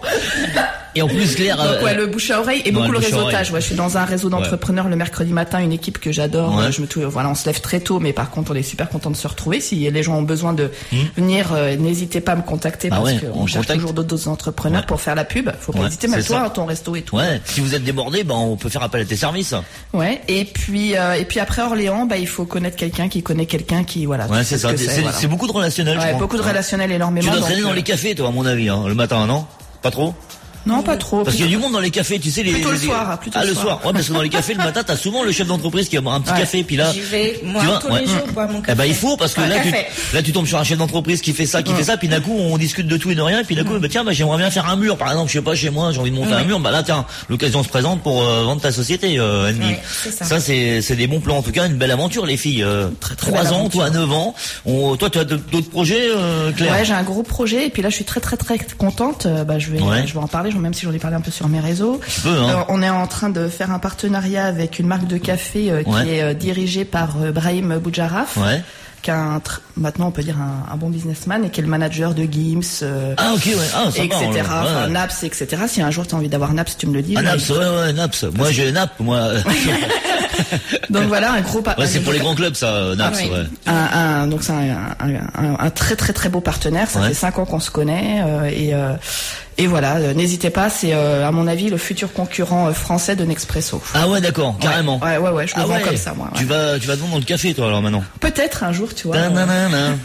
Et en plus, Claire. Donc, ouais, le bouche à oreille et non, beaucoup le, le réseautage. Ouais, je suis dans un réseau d'entrepreneurs ouais. le mercredi matin, une équipe que j'adore. Ouais. Je me trouve, voilà, on se lève très tôt, mais par contre, on est super content de se retrouver. Si les gens ont besoin de mmh. venir, euh, n'hésitez pas à me contacter ah parce ouais, qu'on cherche contacte. toujours d'autres entrepreneurs ouais. pour faire la pub. Faut pas ouais, hésiter, même ça. toi, ton resto et tout. Ouais. Si vous êtes débordé, ben on peut faire appel à tes services. Ouais. Et puis, euh, et puis après Orléans, bah il faut connaître quelqu'un qui connaît quelqu'un qui, voilà. Ouais, c'est ça. C'est, c'est, voilà. c'est beaucoup de relationnel. Ouais, je beaucoup de relationnel énormément. Tu dois traîner donc, dans les cafés, toi, à mon avis, hein, le matin, non? Pas trop? Non, pas trop. Parce qu'il y a du monde dans les cafés, tu sais les. Plutôt les, le soir, plutôt ah le le soir. soir. Ouais, parce que dans les cafés le matin, t'as souvent le chef d'entreprise qui va boire un petit ouais. café, puis là. J'y vais moi tu vois, tous ouais. les jours boire mon café. Eh ben il faut parce que ouais, là café. tu là tu tombes sur un chef d'entreprise qui fait ça, qui ouais. fait ça, puis d'un coup on discute de tout et de rien, et puis d'un coup bah tiens bah j'aimerais bien faire un mur par exemple, je sais pas chez moi, j'ai envie de monter ouais. un mur, bah là tiens l'occasion se présente pour euh, vendre ta société, euh, Andy. Ouais, c'est ça. ça c'est c'est des bons plans en tout cas, une belle aventure les filles. Euh, très, très trois ans, toi à neuf ans. On, toi tu as d'autres projets, euh, Claire? Ouais, j'ai un gros projet et puis là je suis très très très contente. Euh, bah je vais ouais. je vais en parler, même si j'en ai parlé un peu sur mes réseaux. Peu, hein. euh, on est en train de faire un partenariat avec une marque de café euh, qui ouais. est euh, dirigée par euh, Brahim Boujaraf, ouais. qui est un tr- maintenant on peut dire un, un bon businessman et qui est le manager de Gims, euh, ah ok ouais, ah, et cetera. Ouais. Enfin, Naps, et cetera. Si un jour tu as envie d'avoir Naps, tu me le dis. Ah, Naps, ouais ouais Naps. Moi j'ai Naps, moi. Donc voilà un gros. Pa- ouais, c'est pour les grands clubs ça, Naps. Ah, ouais. Ouais. Un, un, donc c'est un, un, un, un très très très beau partenaire. Ça ouais. fait cinq ans qu'on se connaît euh, et euh, et voilà. Euh, n'hésitez pas. C'est euh, à mon avis le futur concurrent euh, français de Nespresso. Ah ouais d'accord, carrément. Ouais ouais ouais. Je le ah vends ouais. comme ça moi. Ouais. Tu vas tu vas te vendre dans le café toi alors maintenant. Peut-être un jour tu vois. Euh...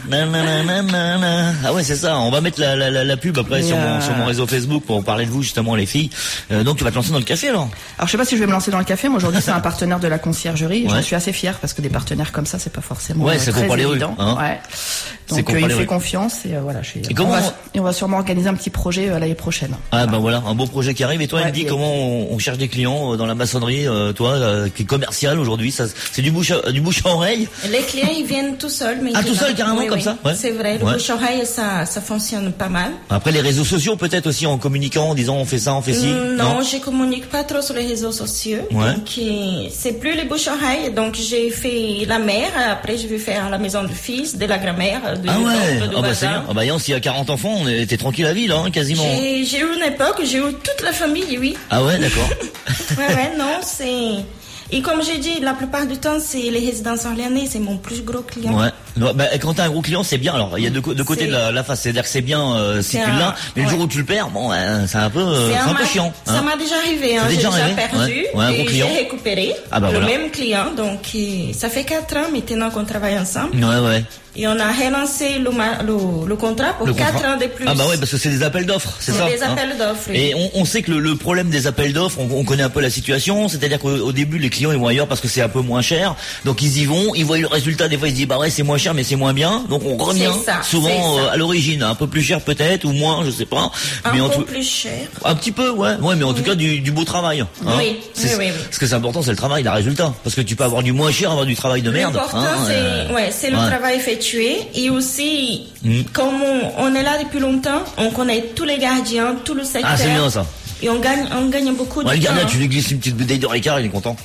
Ah ouais c'est ça. On va mettre la la la, la pub après sur euh... mon sur mon réseau Facebook pour parler de vous justement les filles. Euh, donc tu vas te lancer dans le café alors. Alors je sais pas si je vais me lancer dans le café. Moi aujourd'hui c'est un partenaire de la conciergerie. Ouais. J'en suis assez fière parce que des partenaires comme ça c'est pas forcément ouais, euh, ça très pas les évident. rues, hein. Ouais. Donc qu'on euh, il parlait, me fait ouais. confiance et euh, voilà, je suis. Et comment on, va, on- et on va sûrement organiser un petit projet euh, l'année prochaine. Ah ben voilà, un beau projet qui arrive. Et toi, Ouais, Andy, et- comment on, on cherche des clients euh, dans la maçonnerie, euh, toi, euh, qui est commercial aujourd'hui, ça, c'est du bouche à, du bouche à oreille. Les clients, ils viennent tout seuls. Mais Ah, ils tout seul, viennent- carrément, oui, comme oui. ça, ouais. C'est vrai, le Ouais. bouche-oreille, ça, ça fonctionne pas mal. Après les réseaux sociaux, peut-être aussi en communiquant, en disant on fait ça, on fait ci. Mm, Non, je communique pas trop sur les réseaux sociaux. Ouais. Donc, euh, c'est plus les bouches-oreilles. Donc, j'ai fait la mère. Après, je vais faire la maison du fils, de la grand-mère, du Ah ouais, oncle, du ah bah c'est voisin. bien. Ah bah s'il y a quarante enfants, on était tranquille à vie là, hein, quasiment. J'ai j'ai eu une époque, j'ai eu toute la famille, oui. Ah ouais, d'accord. Ouais, ouais, non, c'est... Et comme j'ai dit, la plupart du temps, c'est les résidences orléanais, c'est mon plus gros client. Ouais. Non, bah, quand t'as un gros client, c'est bien. Alors, il y a deux, co- deux côtés de la, la face. C'est-à-dire que c'est bien euh, si C'est tu un- l'as, mais le ouais. jour où tu le perds, bon, euh, c'est un peu, euh, C'est c'est un peu ma- chiant. Ça hein. m'a déjà arrivé, hein. Ça t'est J'ai déjà déjà arrivé perdu Ouais. Ouais, un gros et client. j'ai récupéré Ah bah le voilà. même client. Donc, euh, ça fait quatre ans maintenant qu'on travaille ensemble. Ouais, ouais. Et on a relancé le, ma- le, le contrat pour Le quatre contrat. ans de plus. Ah bah ouais, parce que c'est des appels d'offres, c'est C'est ça. des hein. appels d'offres, oui. Et on, on sait que le, le problème des appels d'offres, on, on connaît un peu la situation, c'est-à-dire qu'au au début les clients ils vont ailleurs parce que c'est un peu moins cher, donc ils y vont, ils voient le résultat, des fois ils se disent bah ouais c'est moins cher mais c'est moins bien, donc on revient C'est ça, souvent c'est ça. euh, à l'origine, un peu plus cher peut-être ou moins, je sais pas, Un mais en peu tout plus cher. un petit peu ouais, ouais mais en tout cas du, du beau travail. hein. Oui, C'est- oui, oui, oui. Ce que c'est important c'est le travail, le résultat, parce que tu peux avoir du moins cher, avoir du travail de merde. L'important, hein, c'est euh, ouais, c'est le ouais. travail effectué et aussi, Mm. comme on, on est là depuis longtemps, on connaît tous les gardiens, tout le secteur. Ah c'est bien ça. Et on gagne, on gagne beaucoup Ouais, de le gardien, temps. tu lui glisses une petite bouteille de Ricard, il est content.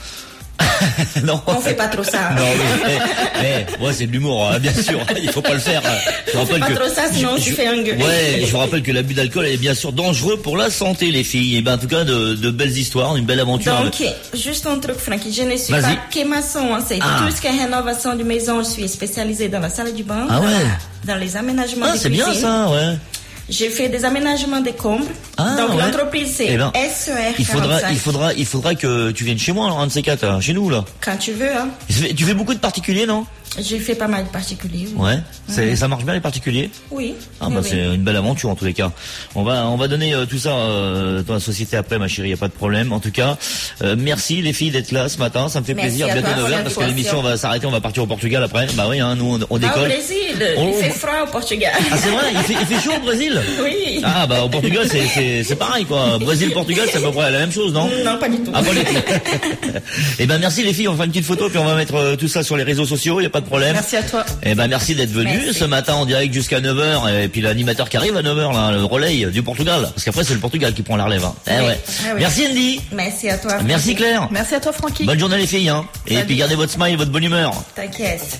non. On fait pas trop ça. Non, mais, mais, mais, ouais, c'est de l'humour, hein, bien sûr. Il faut pas le faire. Je On fait pas trop ça, sinon tu fais engueuler. Ouais, je vous rappelle que l'abus d'alcool est bien sûr dangereux pour la santé, les filles. Et ben, en tout cas, de, de belles histoires, une belle aventure. Donc, juste un truc, Francky, je ne suis Vas-y. pas que maçon, hein, c'est Ah. tout ce qui est rénovation de maison, je suis spécialisée dans la salle du bain, Ah dans, ouais. la- dans les aménagements Ah, de c'est bien cuisine. ça, ouais. J'ai fait des aménagements des combles. Ah, Donc ouais. l'entreprise c'est Eh ben, S E R Il faudra, quarante-cinq. il faudra, il faudra que tu viennes chez moi, alors, un de ces quatre, là, chez nous, là. Quand tu veux, hein. Tu fais beaucoup de particuliers, non? J'ai fait pas mal de particuliers. Oui. Ouais. C'est, ça marche bien, les particuliers? Oui. Ah oui, bah oui. c'est une belle aventure en tous les cas. On va on va donner euh, tout ça euh, dans la société après ma chérie, y a pas de problème. En tout cas, euh, merci les filles d'être là ce matin, ça me fait Merci plaisir. à Bientôt toi neuf pour heures parce que l'émission l'invitation. va s'arrêter, on va partir au Portugal après. Bah oui, hein, nous on, on Ah, au décolle. Brésil, Oh, il fait oh. froid au Portugal. Ah c'est vrai, il fait, il fait chaud au Brésil. Oui. Ah bah au Portugal c'est c'est c'est pareil quoi. Brésil Portugal c'est à peu près la même chose, non? Non, pas du tout. Ah pas du tout. Eh ben merci les filles, on va faire une petite photo puis on va mettre euh, tout ça sur les réseaux sociaux, y a pas de problème. Merci à toi. Eh ben merci d'être venu Merci. ce matin en direct jusqu'à neuf heures et puis l'animateur qui arrive à neuf heures là, le relais du Portugal parce qu'après c'est le Portugal qui prend la relève. Hein. Eh Oui. ouais. Ah oui. Merci Andy. Merci à toi. Merci Francky. Claire. Merci à toi, Francky. Bonne journée les filles hein. Et Salut. puis gardez votre smile et votre bonne humeur. T'inquiète.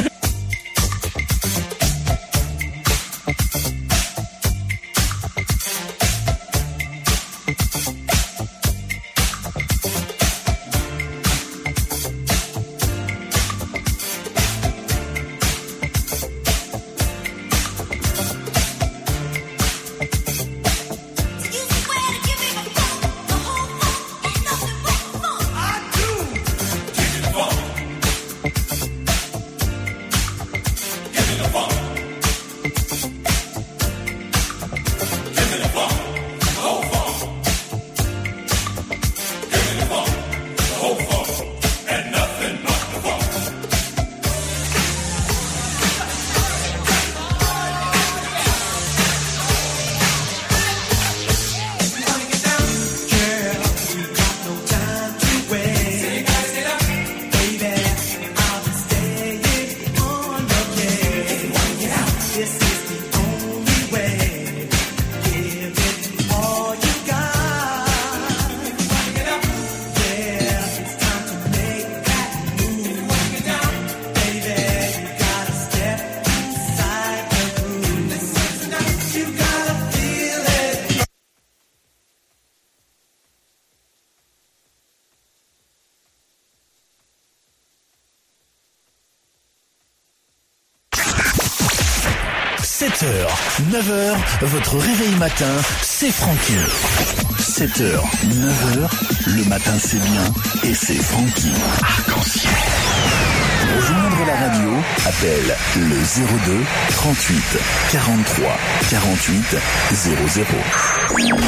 sept heures, neuf heures, votre réveil matin, c'est Francky. sept heures, neuf heures, le matin c'est bien et c'est Francky. Arc-en-ciel. Pour joindre la radio, appelle le zéro deux trente-huit quarante-trois quarante-huit zéro zéro.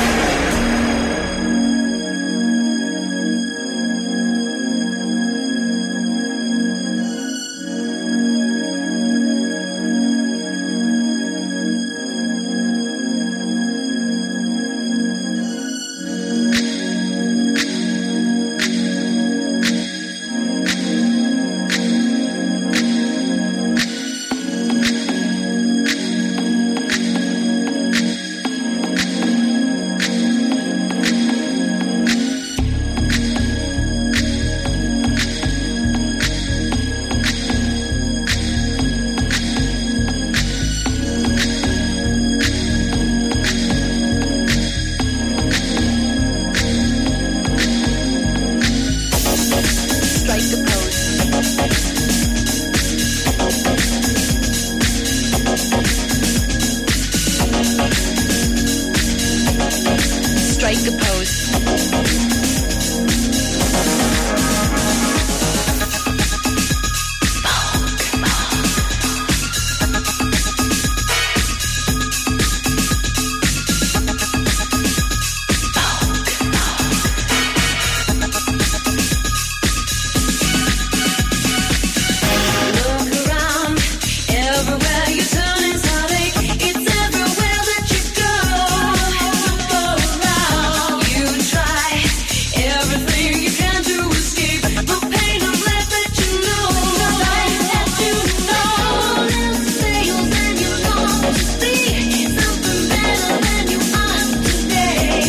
everywhere you turn is heartache. It's everywhere that you go. Go around. You try everything you can to escape the pain of life that you know. Life that you know. There's things that you long to see. Something better than you are today.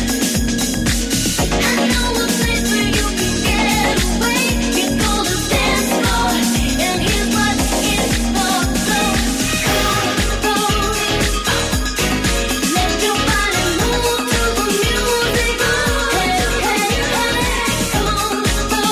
I know a place where you can get away. It's called a dance floor, and here's what it's for. So come, go, let your body move to the music. Hey, hey, hey, come, go,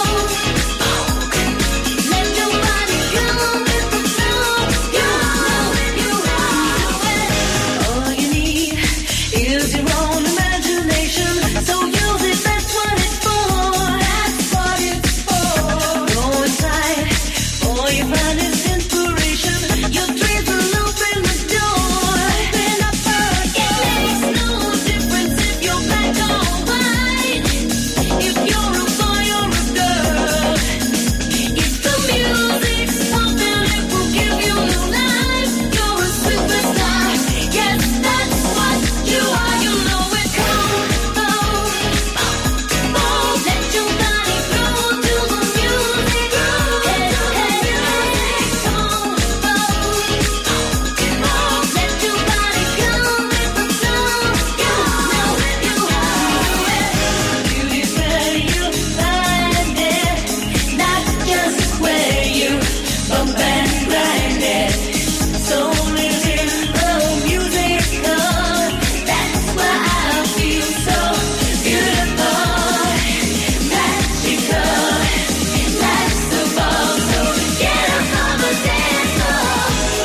let your body go with the flow. You know you are it. All you need is your own imagination. So use it, that's what it's for. That's what it's for. Go inside, all you find is inspiration. Your dreams will open the door. Open up first. It makes no difference if you're black or white. If you're a boy or a girl. It's the music pumping, it will give you new life. You're a superstar. Yes, that's what you are. You know it. Come, go, go. Let your body go to the music. Hey, hey, hey. Come, go, go. Let your body go with the flow. You know you are it. Beauty's where you find it, not just where you bump and grind it. Soul is in the music. Oh, that's why I feel so beautiful, magical. Life's a ball, so get up on the dance floor.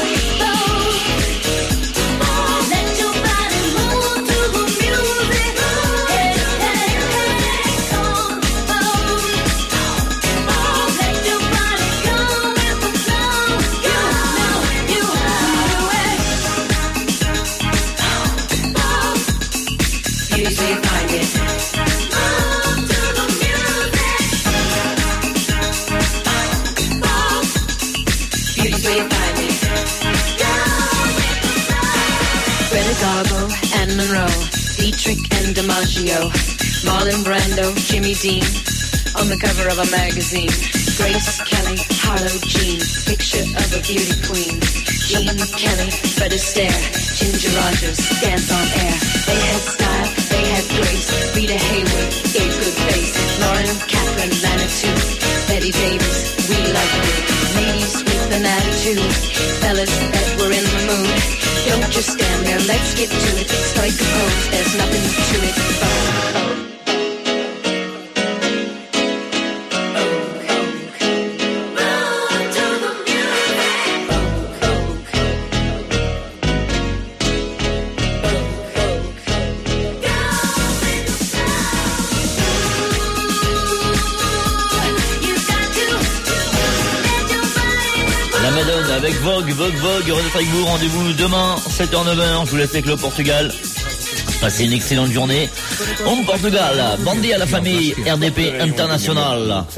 Let your body move to the music. Hey, hey, hey, come, go. Let your body go with the flow. You know you are it. Beauty's where you find it. Move to the music. Beauty's where you find it. Greta Garbo and Monroe, Dietrich and DiMaggio, Marlon Brando, Jimmy Dean, on the cover of a magazine. Grace Kelly, Harlow Jean, picture of a beauty queen. Jean Kelly, Fred Astaire, Ginger Rogers, dance on air. They had style, they had grace. Rita Hayworth gave good face. Lauren Catherine, Manitou, Betty Davis, we love you. Ladies with an attitude, fellas that were in the mood. Don't just stand there, let's get to it. Strike a pose, there's nothing to it. Oh, oh. La Madone avec Vogue, Vogue, Vogue, René Traibourg, rendez-vous demain, sept heures neuf heures, je vous laisse avec le Portugal. Passez une excellente journée. On Portugal, Bom dia à la famille, R D P International.